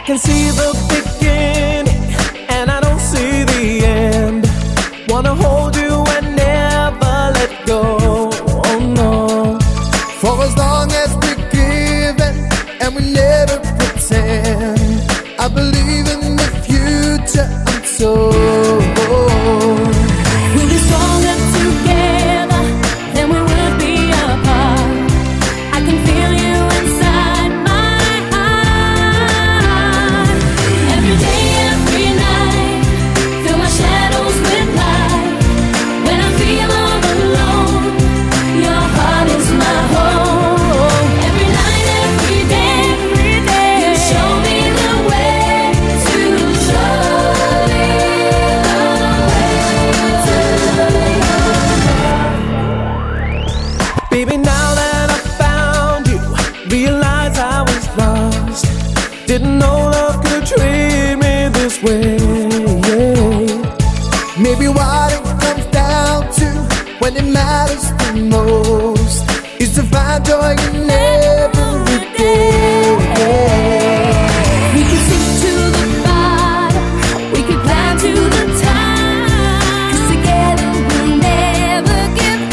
can see the beginning and I don't see the end. Wanna hold you and never let go. Oh no.
For as long as we give in and we never pretend, I believe in the future. I'm so.
We'll be stronger together than we would be apart. I can feel you inside my heart. Every day, every night, fill my shadows with light. When I feel all alone, your heart is my home. Every night, every day, every day, you show me the way to show me
Baby, now that I found you, realize I was lost. Didn't know love could treat me this way.
Maybe what it comes down to when it matters the most is to find joy in every day.
We can sink to the bottom, we can climb to the top, 'cause together we'll never give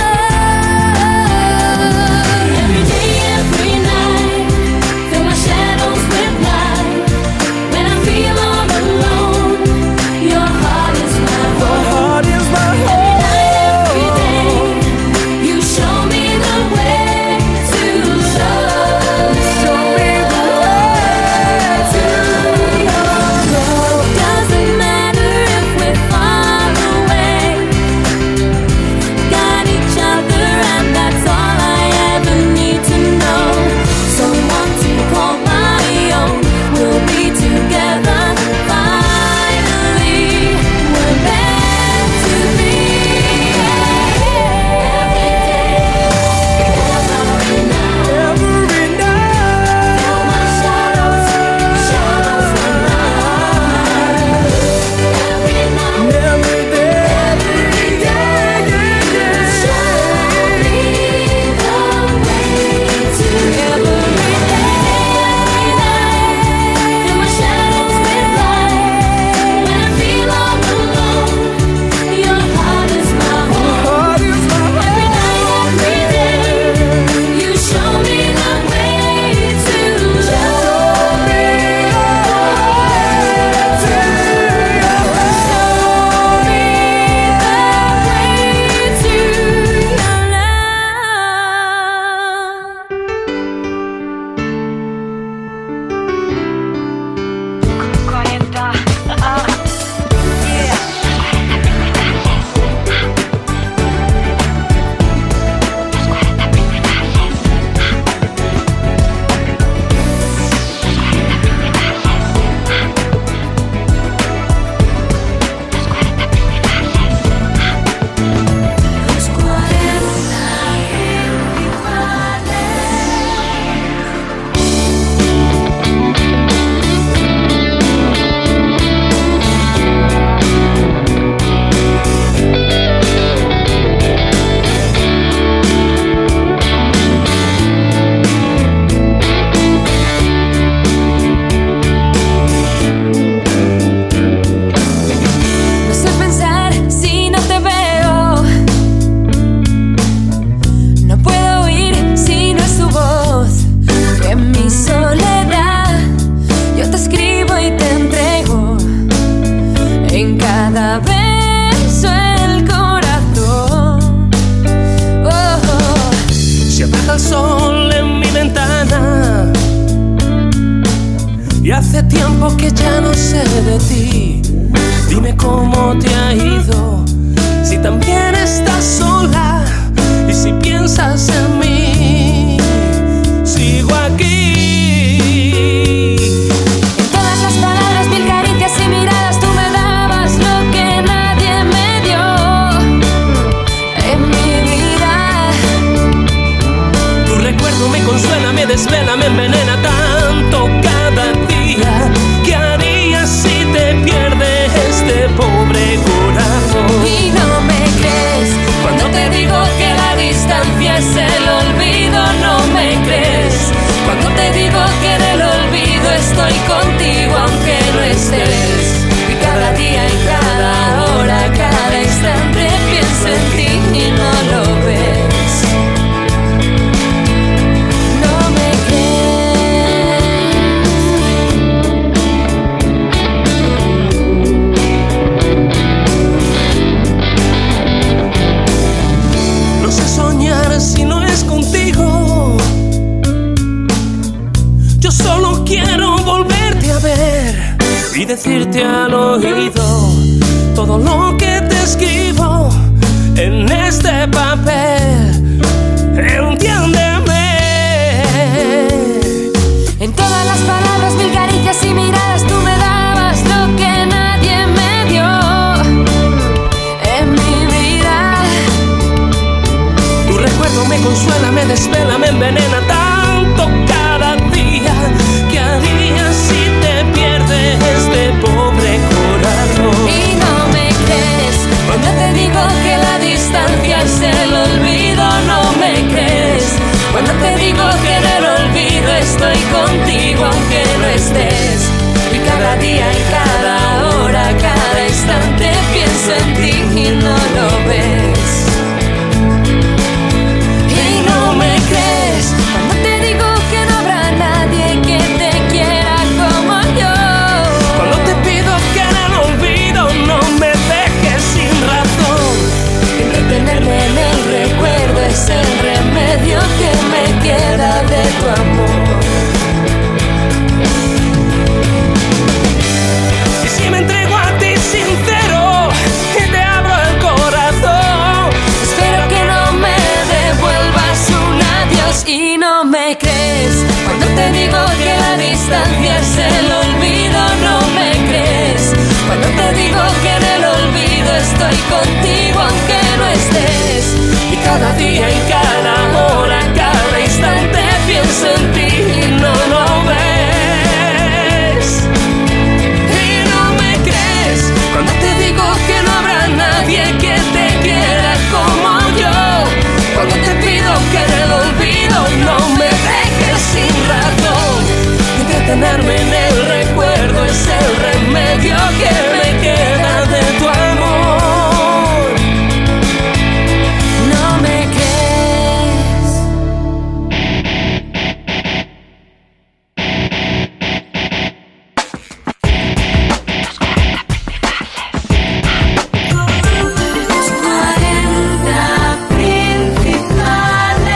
up. Every day, every night, fill my shadows with light. When I feel all alone, your heart is my home.
Heart is my
Every night, every day, you show me the way to love. Show me the way to love. Doesn't matter if we're far away. Got each other and that's all I ever need to know. Someone to call my own. We'll be together finally. We're meant to be. Every day, every night,
every night.
fill my shadows, shadows with light. Every night,
Every day,
every day, show me the way to. Every day, every night, fill my shadows with light. When I feel all alone, your heart is my home. Every night, every day, you show me the way to love. Show me the No sé pensar si no te veo. No puedo oír si no es tu voz. En mi soledad yo te escribo y te entrego en cada beso el corazón. Oh, oh.
Se apaga el sol en mi ventana y hace tiempo que ya no sé de ti. Dime cómo te ha ido, si también estás sola y si piensas en mí. Sigo aquí.
En todas las palabras, mil caricias y miradas, tú me dabas lo que nadie me dio en mi vida.
Tu recuerdo me consuela, me desvela, me envenena tanto cada día. ¿Qué harías si te pierdes este pobre corazón?
Y no me crees cuando te digo que la distancia es el olvido. No me crees cuando te
quiero volverte a ver y decirte al oído todo lo que te escribo en este papel. Entiéndeme.
En todas las palabras, mil caricias y miradas, tú me dabas lo que nadie me dio en mi vida.
Tu recuerdo me consuela, me desvela, me envenena tanto cada día. ¿Qué harías si te pierdes este pobre corazón?
Y no me crees cuando te digo que la distancia es el olvido. No me crees cuando te digo que en el olvido estoy contigo aunque no estés. Y cada día y cada hora, cada instante pienso en ti y no lo ves. Y no me crees cuando te digo que no habrá nadie que te quiera como yo.
Cuando te pido que en el olvido no me dejes sin razón.
Y retenerme en el recuerdo es el remedio que me queda de tu amor.
Y si me entrego a ti sincero y te abro el corazón,
espero que no me devuelvas un adiós. Y no me crees cuando te digo que la distancia es el olvido. No me crees cuando te digo que en el olvido estoy contigo aunque no estés. Y cada día y cada hora, cada instante pienso en ti y no lo ves.
y no me crees
Cuando te digo que no habrá nadie que te quiera como yo. Cuando te pido que en el olvido no me dejes sin razón.
Entretenerme en el recuerdo es el remedio que me queda de tu amor.
No me crees. cuarenta principales.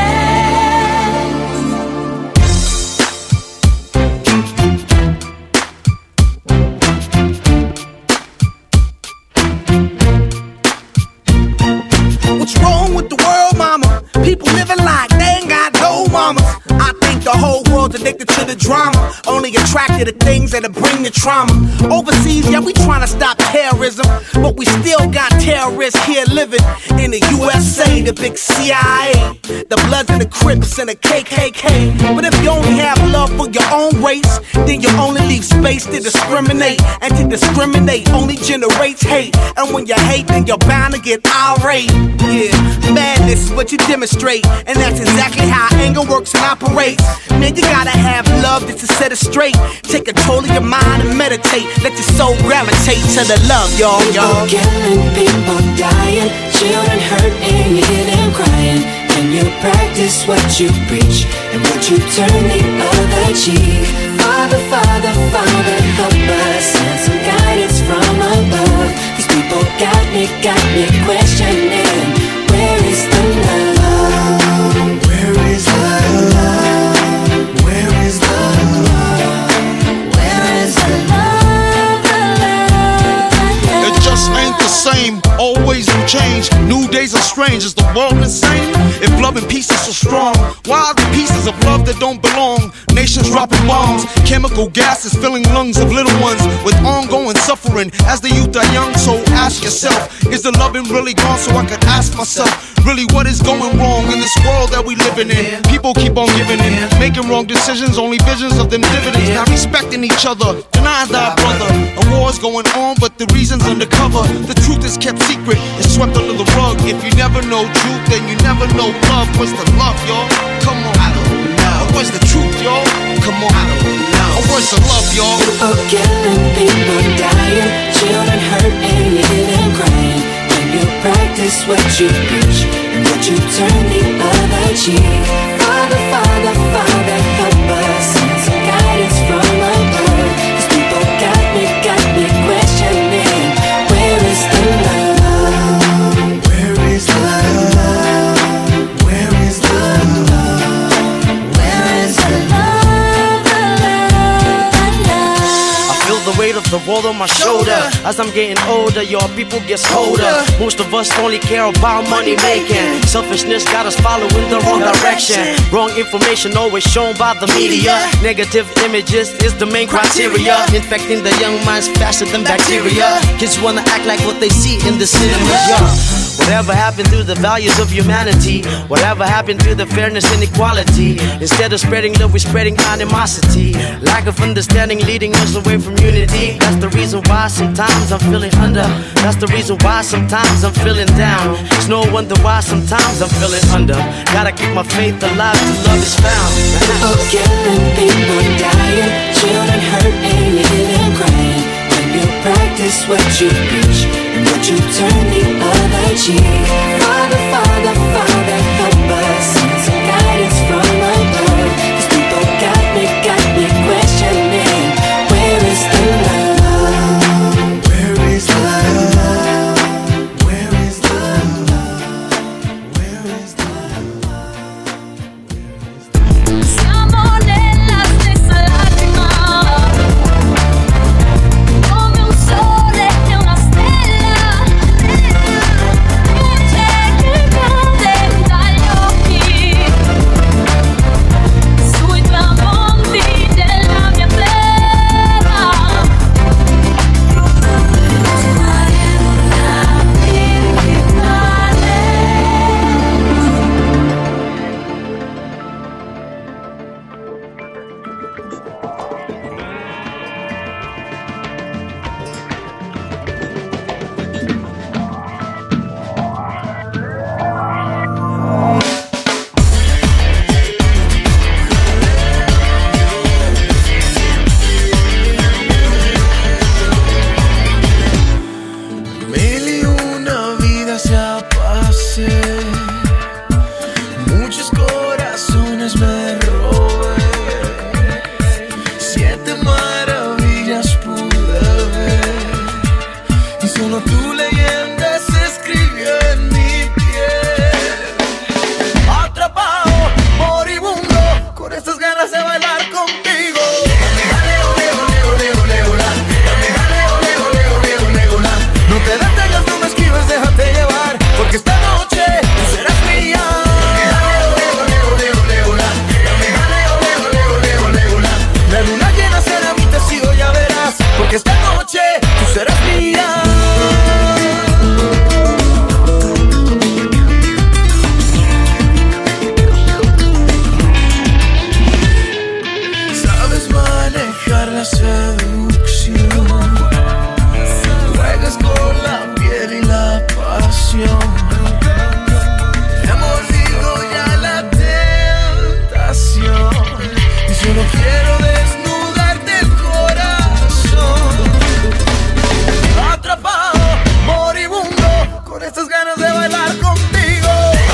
What's wrong with the world, mama? People living like they ain't got no mamas. I think the whole world's addicted to the drama, only attracted to things that'll bring the trauma. Overseas, yeah, we trying to stop terrorism, but we still got terrorists here living in the U S A, the big C I A, the Bloods and the Crips and the K K K. But if you only have love for your own race, then you only leave space to discriminate, and to discriminate only generates hate. And when you hate, then you're bound to get irate. Yeah, madness is what you demonstrate, and that's exactly how anger works and operates. Man, you gotta have love just to set it straight. Take control of your mind and meditate. Let your soul gravitate to the love, y'all, y'all.
People killing, people dying, children hurt and you hear them crying. Can you practice what you preach, and would you turn the other cheek? Father, Father, Father, help us, send some guidance from above. These people got me, got me questioning, where is the love? Where is the love? Where is the love? Where is the love? The love, the love?
It just ain't the same, always new change. New days are strange, is the world insane? If love and peace is so strong, why are the pieces of love that don't belong? Nations dropping bombs, chemical gases filling lungs of little ones with ongoing suffering as the youth are young. So ask yourself, is the loving really gone? So I could ask myself, really what is going wrong in this world that we living in? People keep on giving in, making wrong decisions, only visions of them dividends. Not respecting each other, denying thy brother. A war's going on, but the reason's undercover. The truth is kept secret, it's swept under the rug. If you never know truth, then you never know love. What's the love, y'all? Come on, I don't know. What's the truth, y'all? Come on, I don't know. What's the love, y'all?
People killing, people dying, children hurt and you hear them crying. When you practice what you preach, and would you turn the other cheek? Father, Father, Father, help us, send some guidance from above. These people got me, got me questioning, where is the love? Where is the love? Where is the love? Where is the love? The love?
weight of the world on my shoulder. As I'm getting older, your people gets colder. Most of us only care about money making. Selfishness got us following the wrong direction. Wrong information always shown by the media. Negative images is the main criteria. Infecting the young minds faster than bacteria. Kids wanna act like what they see in the cinema. Yeah. Whatever happened to the values of humanity? Whatever happened to the fairness and equality? Instead of spreading love, we're spreading animosity. Lack of understanding leading us away from unity. That's the reason why sometimes I'm feeling under. That's the reason why sometimes I'm feeling down. It's no wonder why sometimes I'm feeling under. Gotta keep my faith alive till love is found.
People killing, people dying, children hurt and living crying. When you practice what you preach, and what you turn the other cheek. Father, Father, Father, help us. Send some guidance from above. These people got me, got me questioning. Where is the love? Where is the love? Where is the love? Where is the love?
Siamo nella stessa lacrima, come un sole e una stella, luce che cade dagli occhi, sui tramonti della mia terra.
Mil y una vida se apase, muchos corazones me robé, siete maravillas pude ver, y solo tu leyenda se escribió en mi piel. Atrapado, moribundo, con estas ganas de bailar contigo. No te detengas, no me esquives, déjate llevar, porque esta noche tú serás mía. La luna llena será mi testigo, ya verás, porque esta noche tú serás mía. Sabes manejar la seducción, juegas con la piel y la pasión. He mordido ya la tentación y solo quiero desnudarte el corazón. Atrapado, moribundo, con estas ganas de bailar contigo.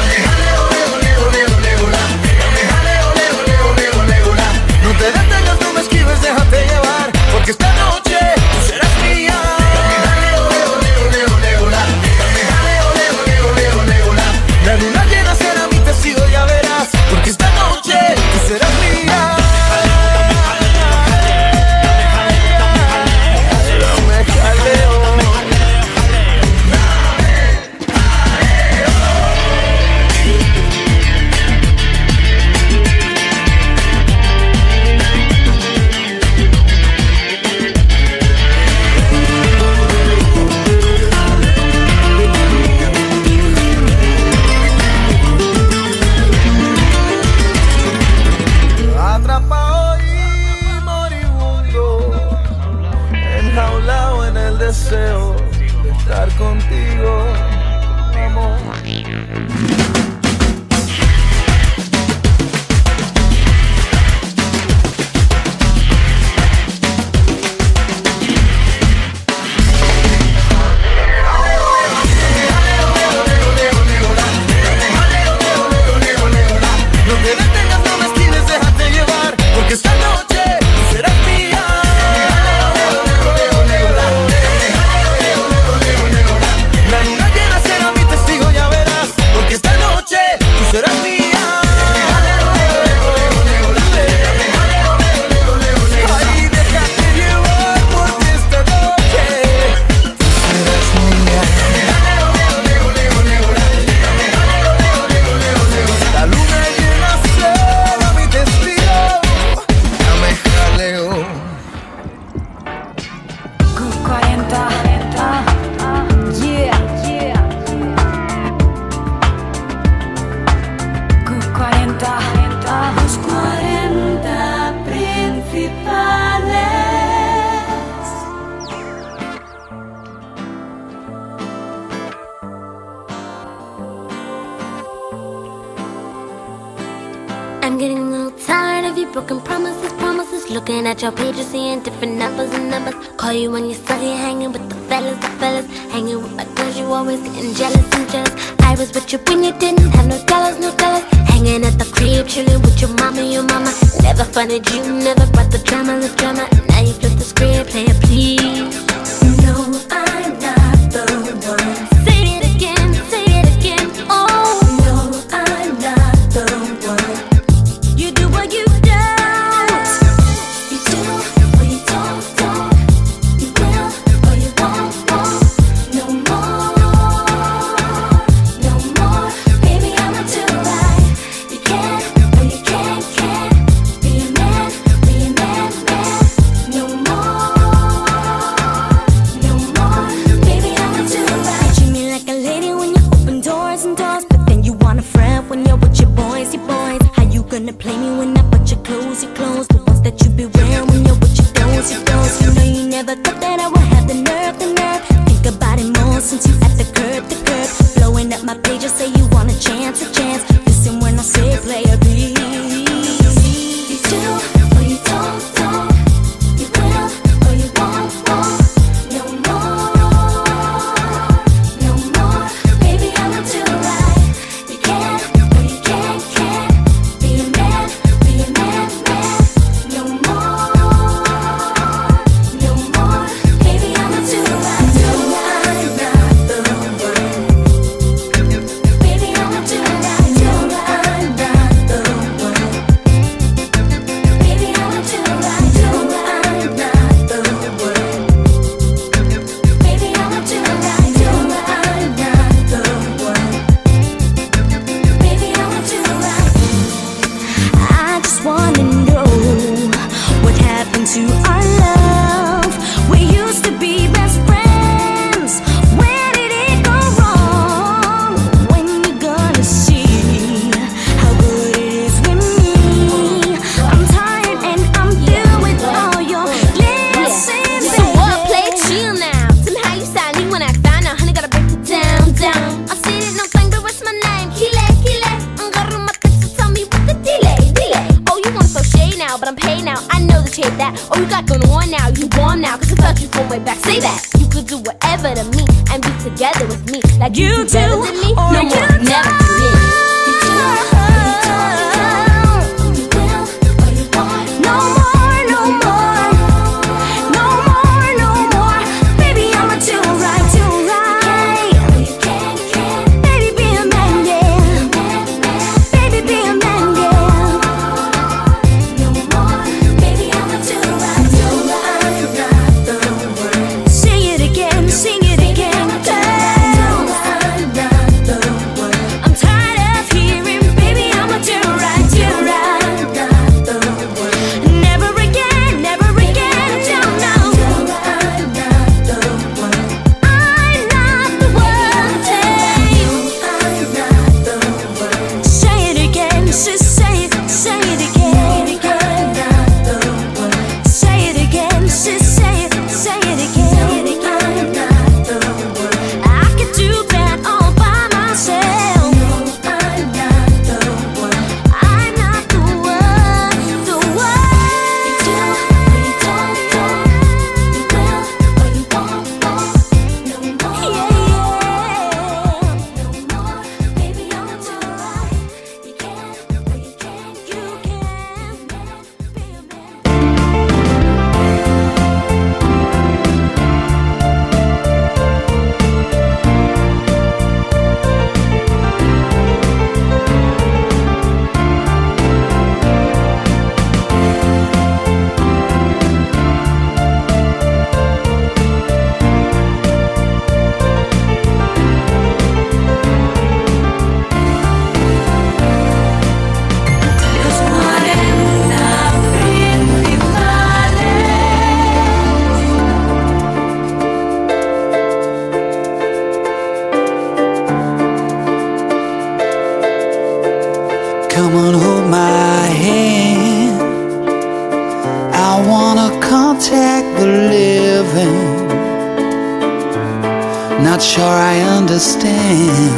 No te detengas, no me esquives, déjate llevar, porque esta noche tú serás mía. La luna llena será mi testigo, ya verás, porque esta noche tú serás mía. Me jaleo. Atrapado y moribundo, enjaulado en el deseo de estar contigo, amor. No te detengas, no me esquives, déjate llevar, porque esta noche tú serás mía. La luna llena será mi testigo, ya verás, porque esta noche
Looking at your page, you're seeing different numbers and numbers. Call you when you're studying, hanging with the fellas, the fellas. Hanging with my girls, you always getting jealous and jealous. I was with you when you didn't have no dollars, no dollars. Hanging at the crib, chilling with your mama, your mama. Never funded you, never brought the drama, the drama. Now you flip the script, player, please. You know I'm not the one. Say it again, say it again. Oh, no, I'm not the one. You do what you don't. You do or you don't, don't. You will or you won't, won't. No more, no more. Baby, I'ma do right. You can't or you can't, can't. Be a man, be a man, man. No more, no more. Baby, I'ma do right. Treat me like a lady when you open doors and doors, but then you want a friend when you're with your boys, your boys. How you gonna play me when I put your clothes, your clothes? The ones that you be wearing when you're with your those, your those. You know you never thought that I would have the nerve, the nerve. Think about it more since you at the curb, the curb. Blowing up my page, you say you want a chance, a chance. Listen when I say player, please. You do or you don't, don't. You will or you won't, won't. No more, no more. Baby, I'ma do right. You can't or you can't, can't. Be a man, be a man, man. No more, no more. Baby, I'ma do right. Do I'm not the one. Baby, I'ma do right. Do I'm not the one. Baby, I'ma do right. Do I'm not the one. Baby, I'ma do right. Do I'm not the one. Baby, I'ma do right. I just wanna know what happened to our love. We used to be best friends. Where did it go wrong? When you gonna see how good it is with me? I'm tired and I'm through with all your lessons. So what? Play it chill now. Tell me how you sound when I find out. Honey, gotta break it down, down. I see it, no thing, but what's my name? Kile, Kile. I'm gonna my text, so tell me what the delay, delay. Oh, you wanna throw shade now, but I'm paid now. I know that you hate that. Oh, you got going on now, you warm now, cause I felt you from way back. Say that. You could do whatever to me and be together with me. Like you, you do better than me. No more, never to me. You do or you don't, don't. You will or you won't. No more, no more. No more, no more. Baby, I'ma do right, do right. You can't, can't. Baby, be a man, yeah. Baby, be a man, yeah. No more, baby, I'ma do right. Do I'm not the one. Sing it again, sing it again, girl. I'm not the one. I'm tired of hearing, baby, I'ma do right, do right. I'm not the one. Never again, never again, don't know. I'm not the one. I'm not the one. I'm not the one. Say it again, just say it, say it again. I'm not the one. Say it again, just say it, say it again. I'm not the one. I could do that all by myself. I'm not the one. I'm not the one, the one. You do or you don't, don't. You will or you won't, won't. No more, yeah, yeah. No more, baby, I'ma do right. You can't or you can't, you can't. Be a man. Los cuarenta
Come on, hold my hand. I wanna contact the living. Not sure I understand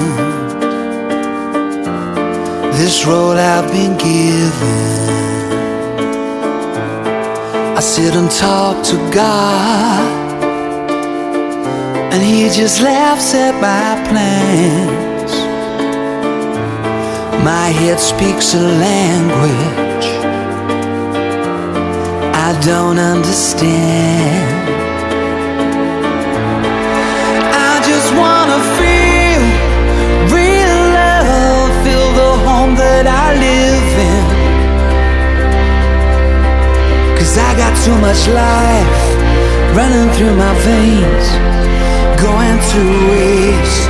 this road I've been given. sit and talk to God, and He just laughs at my plans. My head speaks a language I don't understand. I just wanna feel real love, feel the home that I live in. 'Cause I got too much life running through my veins, going to waste.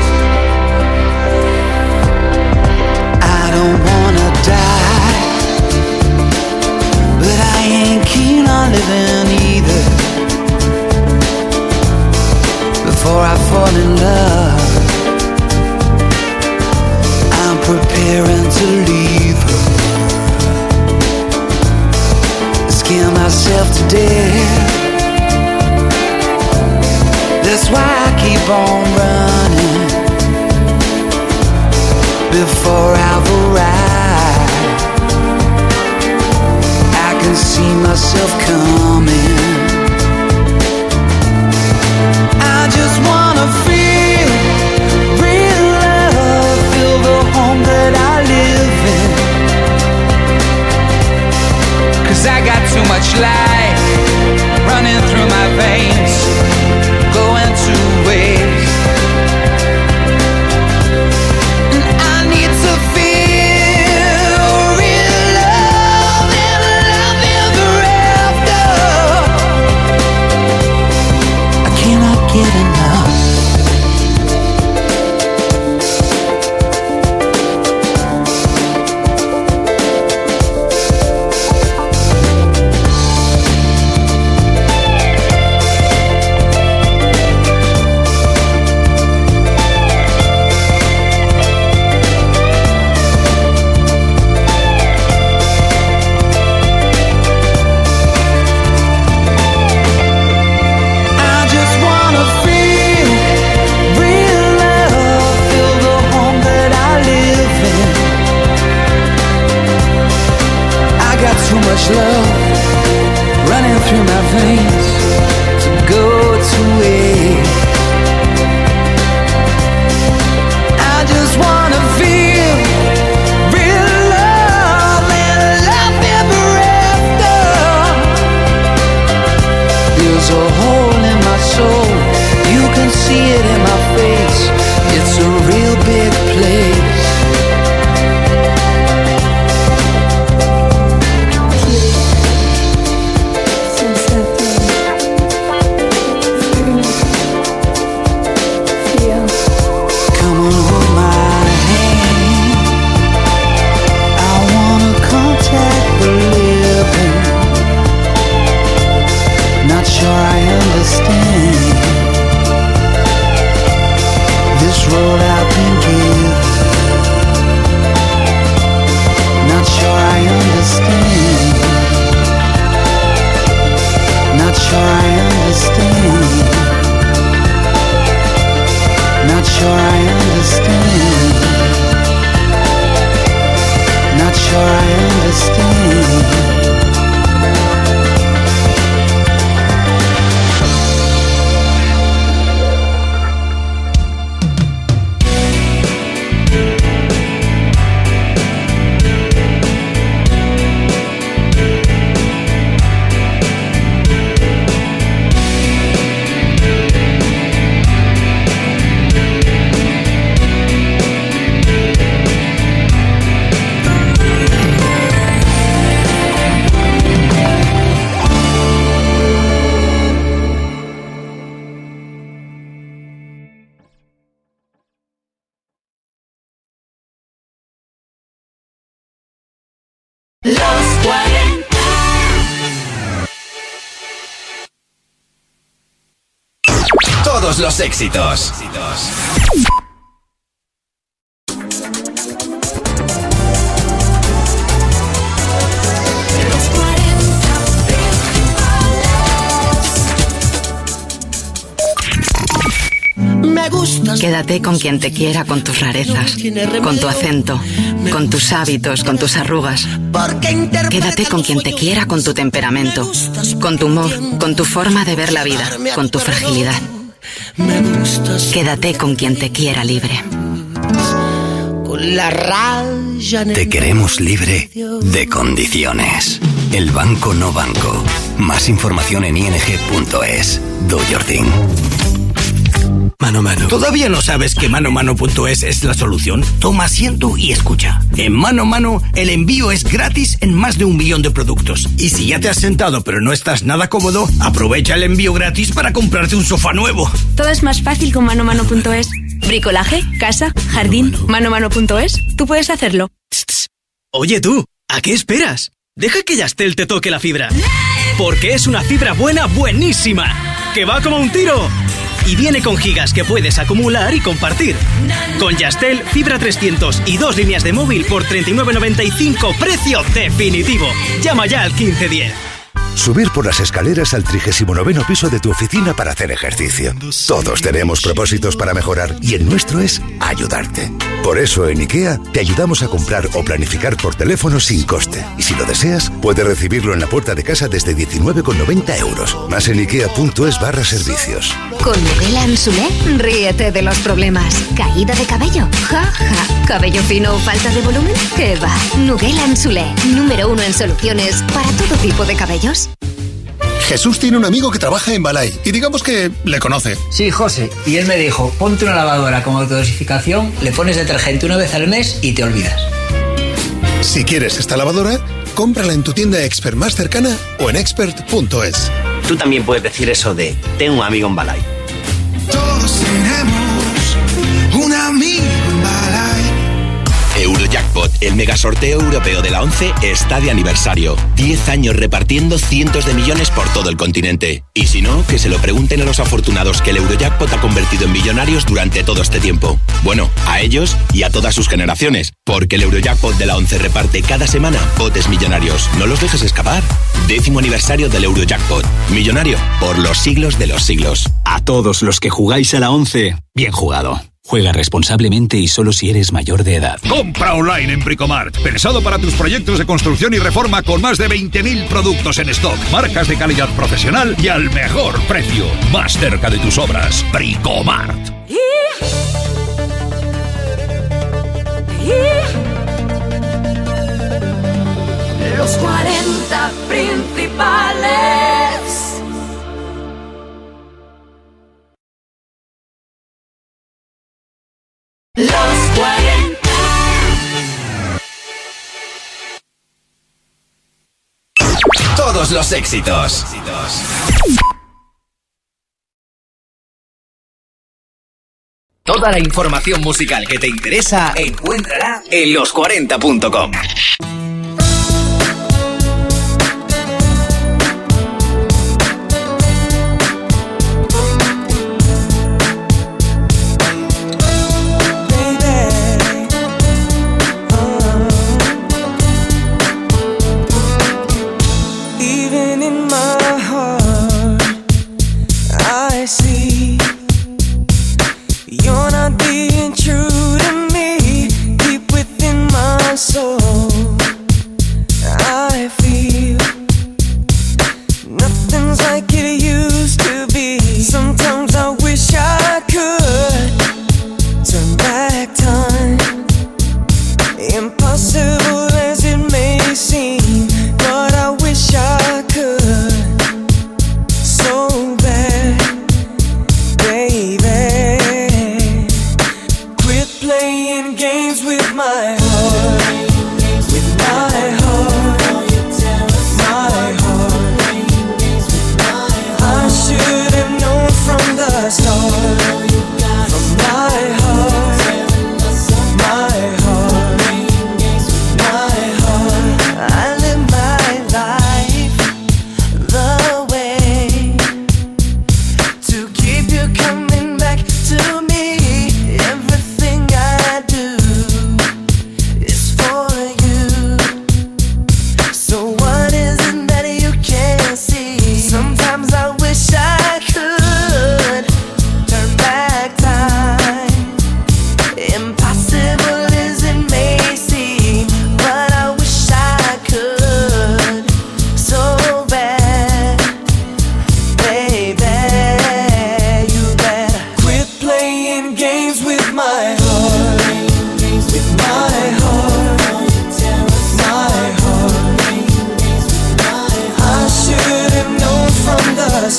I don't wanna die, but I ain't keen on living either. Before I fall in love, I'm preparing to leave her. Scare myself to death. That's why I keep on running before I've arrived. I can see myself coming. I just wanna feel real love, feel the home that I live in. 'Cause I got too much life running through my veins, going to waste. And I need to feel real love and love ever after. I cannot get enough. Too much love running through my veins to go to waste. I just wanna feel real love and love ever after. There's a hole in my soul, you can see it in my face. It's a real big place. Sure I understand this road I've been given. Not sure I understand. Not sure I understand. Not sure I understand. Not sure I understand.
Todos los éxitos.
me gustas.
Quédate con quien te quiera con tus rarezas, con tu acento, con tus hábitos, con tus arrugas. Quédate con quien te quiera con tu temperamento, con tu humor, con tu forma de ver la vida, con tu fragilidad. Quédate con quien te quiera libre.
Con la raya en el
Te queremos libre de condiciones. El Banco No Banco. Más información en ing punto es. Do your thing.
Mano Mano. ¿Todavía no sabes que mano mano punto es es la solución? Toma asiento y escucha. En Mano Mano, el envío es gratis en más de un millón de productos. Y si ya te has sentado pero no estás nada cómodo, aprovecha el envío gratis para comprarte un sofá nuevo.
Todo es más fácil con mano mano punto es. Bricolaje, casa, jardín, mano mano punto es. Tú puedes hacerlo.
Oye tú, ¿a qué esperas? Deja que Yastel te toque la fibra. Porque es una fibra buena, buenísima. Que va como un tiro. Y viene con gigas que puedes acumular y compartir. Con Yastel, fibra trescientos y dos líneas de móvil por treinta y nueve noventa y cinco, precio definitivo. Llama ya al quince diez.
Subir por las escaleras al trigésimo noveno piso de tu oficina para hacer ejercicio. Todos tenemos propósitos para mejorar y el nuestro es ayudarte. Por eso en IKEA te ayudamos a comprar o planificar por teléfono sin coste. Y si lo deseas, puedes recibirlo en la puerta de casa desde diecinueve con noventa euros. Más en ikea.es barra servicios.
Con Nugela Ansulé, ríete de los problemas. ¿Caída de cabello? Ja, ja. ¿Cabello fino o falta de volumen? ¿Qué va? Nugela Ansulé, número uno en soluciones para todo tipo de cabellos.
Jesús tiene un amigo que trabaja en Balay y digamos que le conoce.
Sí, José, y él me dijo, ponte una lavadora con autodosificación, le pones detergente una vez al mes y te olvidas.
Si quieres esta lavadora, cómprala en tu tienda Expert más cercana o en expert punto es.
Tú también puedes decir eso de, tengo un amigo en Balay.
Todos tenemos un amigo en Balay.
Eurojackpot, el mega sorteo europeo de la once, está de aniversario. diez años repartiendo cientos de millones por todo el continente. Y si no, que se lo pregunten a los afortunados que el Eurojackpot ha convertido en millonarios durante todo este tiempo. Bueno, a ellos y a todas sus generaciones. Porque el Eurojackpot de la once reparte cada semana botes millonarios. No los dejes escapar. Décimo aniversario del Eurojackpot. Millonario por los siglos de los siglos.
A todos los que jugáis a la once, bien jugado. Juega responsablemente y solo si eres mayor de edad.
Compra online en Bricomart. Pensado para tus proyectos de construcción y reforma con más de veinte mil productos en stock. Marcas de calidad profesional y al mejor precio. Más cerca de tus obras. Bricomart.
Los cuarenta principales. Los cuarenta.
Todos los éxitos. Toda la información musical que te interesa, encuéntrala en los cuarenta punto com.
You're not being true to me, deep within my soul.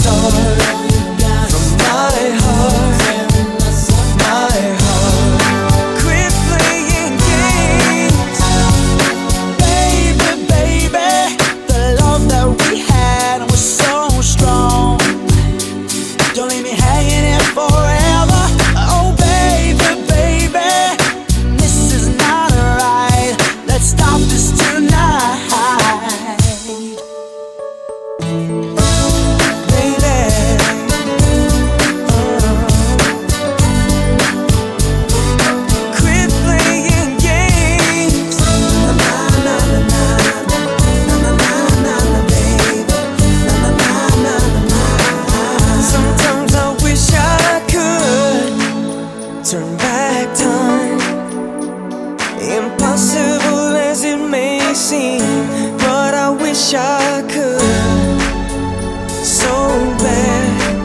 start from my heart, my heart. Quit playing games, baby, baby. The love that we had was so strong. Don't leave me hanging here forever. Oh, baby, baby, this is not right. Let's stop this tonight. Turn back time, impossible as it may seem, but I wish I could, so bad,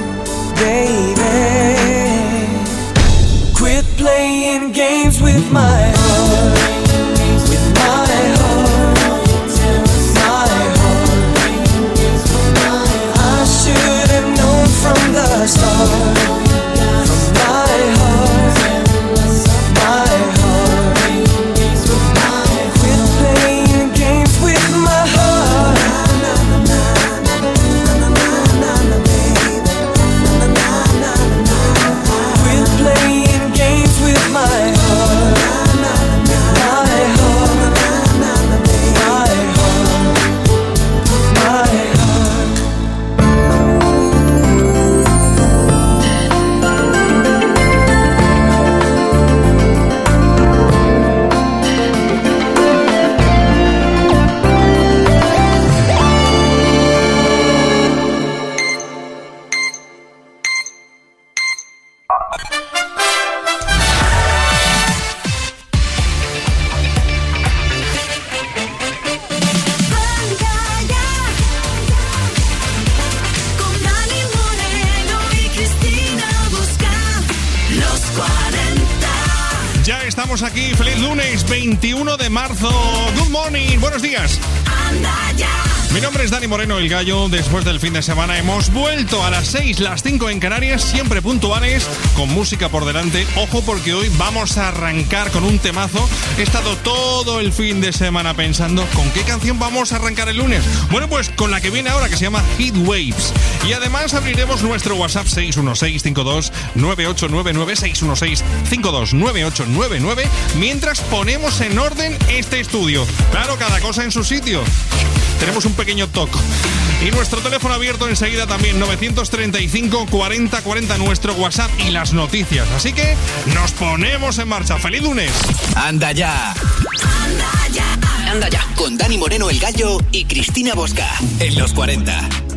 baby. Quit playing games with my heart, with my heart, my heart. I should have known from the start.
Estamos aquí, feliz lunes veintiuno de marzo. Good morning, buenos días. Mi nombre es Dani Moreno, el Gallo. Después del fin de semana hemos vuelto a las seis, las cinco en Canarias, siempre puntuales, con música por delante. Ojo, porque hoy vamos a arrancar con un temazo. He estado todo el fin de semana pensando con qué canción vamos a arrancar el lunes. Bueno, pues con la que viene ahora, que se llama Heat Waves. Y además abriremos nuestro WhatsApp seis uno seis, cinco dos nueve ocho nueve nueve, seis uno seis, cinco dos nueve ocho nueve nueve, mientras ponemos en orden este estudio. Claro, cada cosa en su sitio. Tenemos un pequeño toque. Y nuestro teléfono abierto enseguida también, novecientos treinta y cinco, cuarenta cuarenta, nuestro WhatsApp y las noticias. Así que nos ponemos en marcha. ¡Feliz lunes!
¡Anda ya!
Anda ya. Con Dani Moreno, el Gallo, y Cristina Bosca. En los cuarenta.